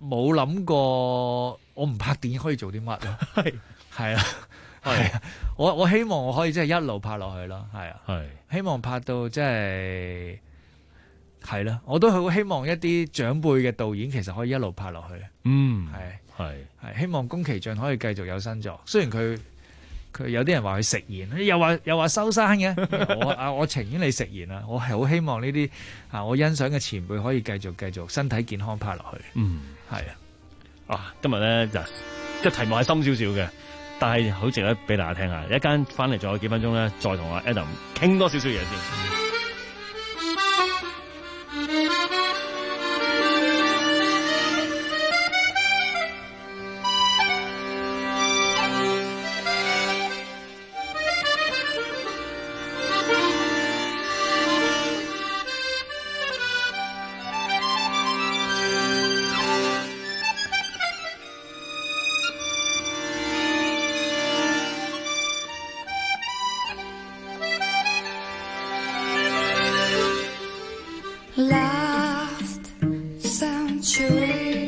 冇諗過我唔拍電影可以做啲乜咯。係係啊係啊，我我希望我可以即係一路拍落去咯。係啊， 係希望拍到即係係啦。我都好希望一啲長輩嘅導演其實可以一路拍落去。 嗯， 係係係希望宮崎駿可以繼續有新作。雖然佢佢有啲人話佢食言，又話又話收山嘅。我啊我情願你食言啊！我係好希望呢啲啊我欣賞嘅前輩可以繼續繼續身體健康拍落去。 嗯， 係啊。 啊，今日咧就即係題目係深少少嘅，但係好值得俾大家聽下。一間翻嚟仲有幾分鐘咧，再同阿 Adam 傾多少少嘢先。 Last century,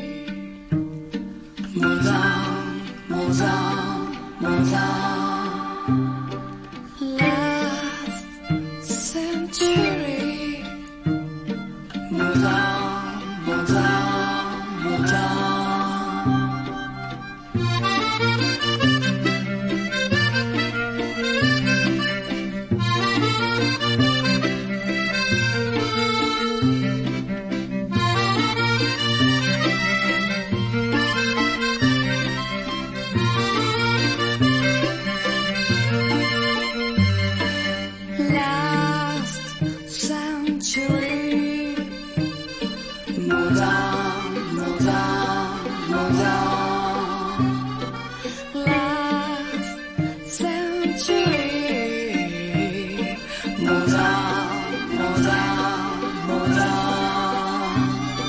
move on, move on, move on. Last century, move on, move on, move on. Last century, move on, move on, move on. Last century, move on, move on, move on.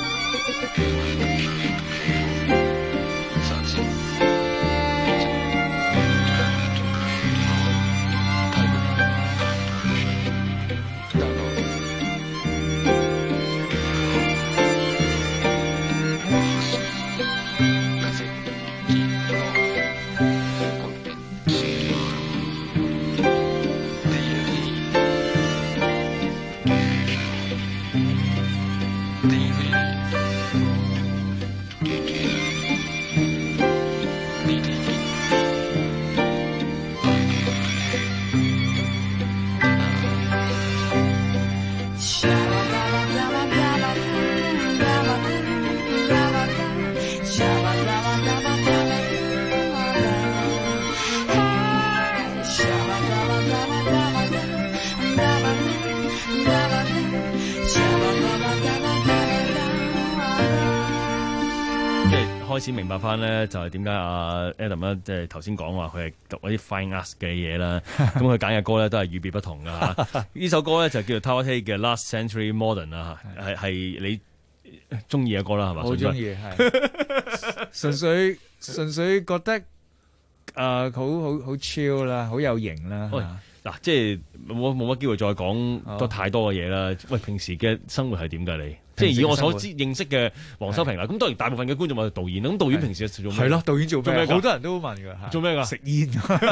開始明白翻咧，就係點解阿 Adam 咧，即係頭先講話佢係讀嗰啲 fine arts 嘅嘢啦。咁佢揀嘅歌咧都係與別不同噶嚇。呢首歌咧就叫做 Tawatie 嘅 Last Century Modern 啊，係係你中意嘅歌啦，係嘛？ 好中意，係純粹純粹覺得誒好好好 chill 啦，好有型啦。 嗱，即係冇冇乜機會再講多太多嘅嘢啦。喂，平時嘅生活係點㗎你？即係以我所知認識嘅黃修平啦，咁當然大部分嘅觀眾話導演，咁導演平時做咩？ 係咯，導演做咩？ 做咩？ 好多人都問㗎， 做咩㗎？ 食煙、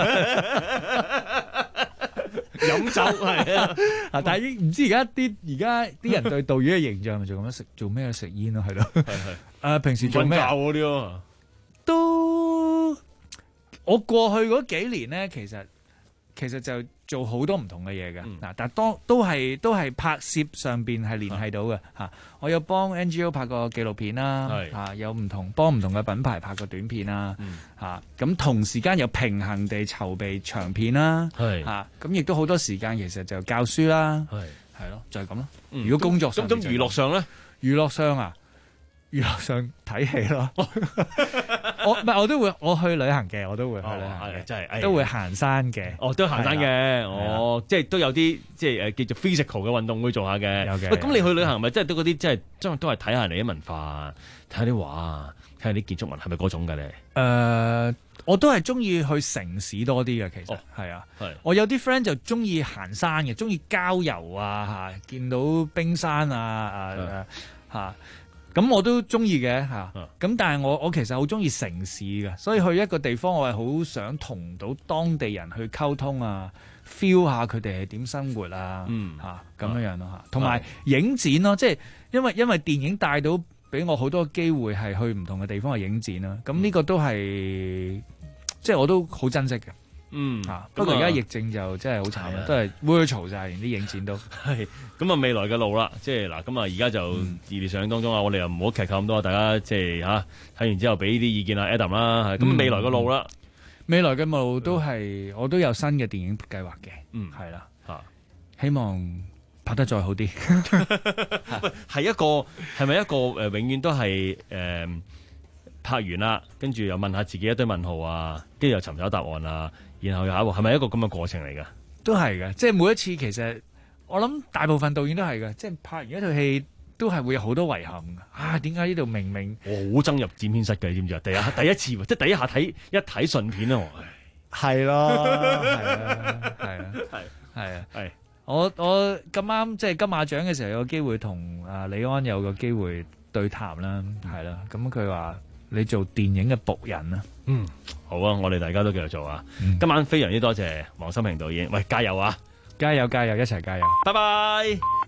飲酒係啊！ 啊，但係唔知而家啲而家啲人對導演嘅形象係咪做咁樣食做咩食煙咯？係咯，係係。誒，平時做咩？ 瞓覺嗰啲咯， 都我過去嗰幾年咧，其實其實就做好多唔同嘅嘢嘅，嗱、嗯，但係當都係都係拍攝上邊係聯繫到嘅嚇。我有幫 N G O 拍過紀錄片啦，嚇有唔同幫唔同嘅品牌拍過短片啦，嚇咁、嗯、同時間有平衡地籌備長片啦，嚇咁亦都好多時間其實就教書啦，係係咯，就係咁咯。如果工作上咁咁娛樂上咧， 娛樂上啊。娛樂上睇戲咯，我唔係我都會我去旅行嘅，我都會去旅行嘅， 真係都會行山嘅。 哦，都行山嘅，哦，即係都有啲即係誒叫做 physical 嘅運動會做下嘅。有嘅。喂，咁你去旅行咪即係都嗰啲即係將都係睇下你啲文化，睇下啲畫，睇下啲建築物係咪嗰種㗎咧？ 誒，我都係中意去城市多啲嘅，其實係啊。係。我有啲 friend 就中意行山嘅，中意郊遊啊嚇，見到冰山啊啊嚇。 咁我都中意嘅嚇，咁但係我我其實好中意城市嘅，所以去一個地方我係好想同到當地人去溝通啊 ，feel 下佢哋係點生活啊，嚇咁樣樣咯嚇，同埋影展咯，即係因為因為電影帶到俾我好多機會係去唔同嘅地方去影展啦，咁呢個都係即係我都好珍惜嘅。 嗯， 啊，不過而家疫症就真係好慘啦，都係 virtual 晒，連啲影展都係咁啊！未來嘅路啦，即係嗱，咁啊，而家就熱烈上映當中啊，我哋又唔好劇透咁多，大家即係嚇睇完之後俾啲意見啊 Adam 啦，咁、嗯、未來嘅路啦， 未來嘅路都係、嗯、我都有新嘅電影計劃嘅，嗯，係啦，嚇，希望拍得再好啲。 喂，係一個係咪一個誒、呃，永遠都係誒、呃、拍完啦，跟住又問下自己一堆問號啊，跟住又尋找答案啊。然後又係咪一個咁嘅過程嚟㗎？ 都係嘅，即係每一次其實我諗大部分導演都係嘅，即係拍完一套戲都係會有好多遺憾嘅。啊，點解呢度明明我好憎入剪片室嘅，你知唔知啊？第一第一次即係第一下睇一睇順片啊， 係咯，係啊，係啊，係係啊，係。我我咁啱即係金馬獎嘅時候有個機會同啊李安有個機會對談啦，係啦，咁佢話你做電影嘅僕人啊。 嗯，好啊！我哋大家都繼續做啊！嗯、今晚非常之多謝黃心平導演，喂，加油啊！ 加油加油，一齊加油！ 拜拜。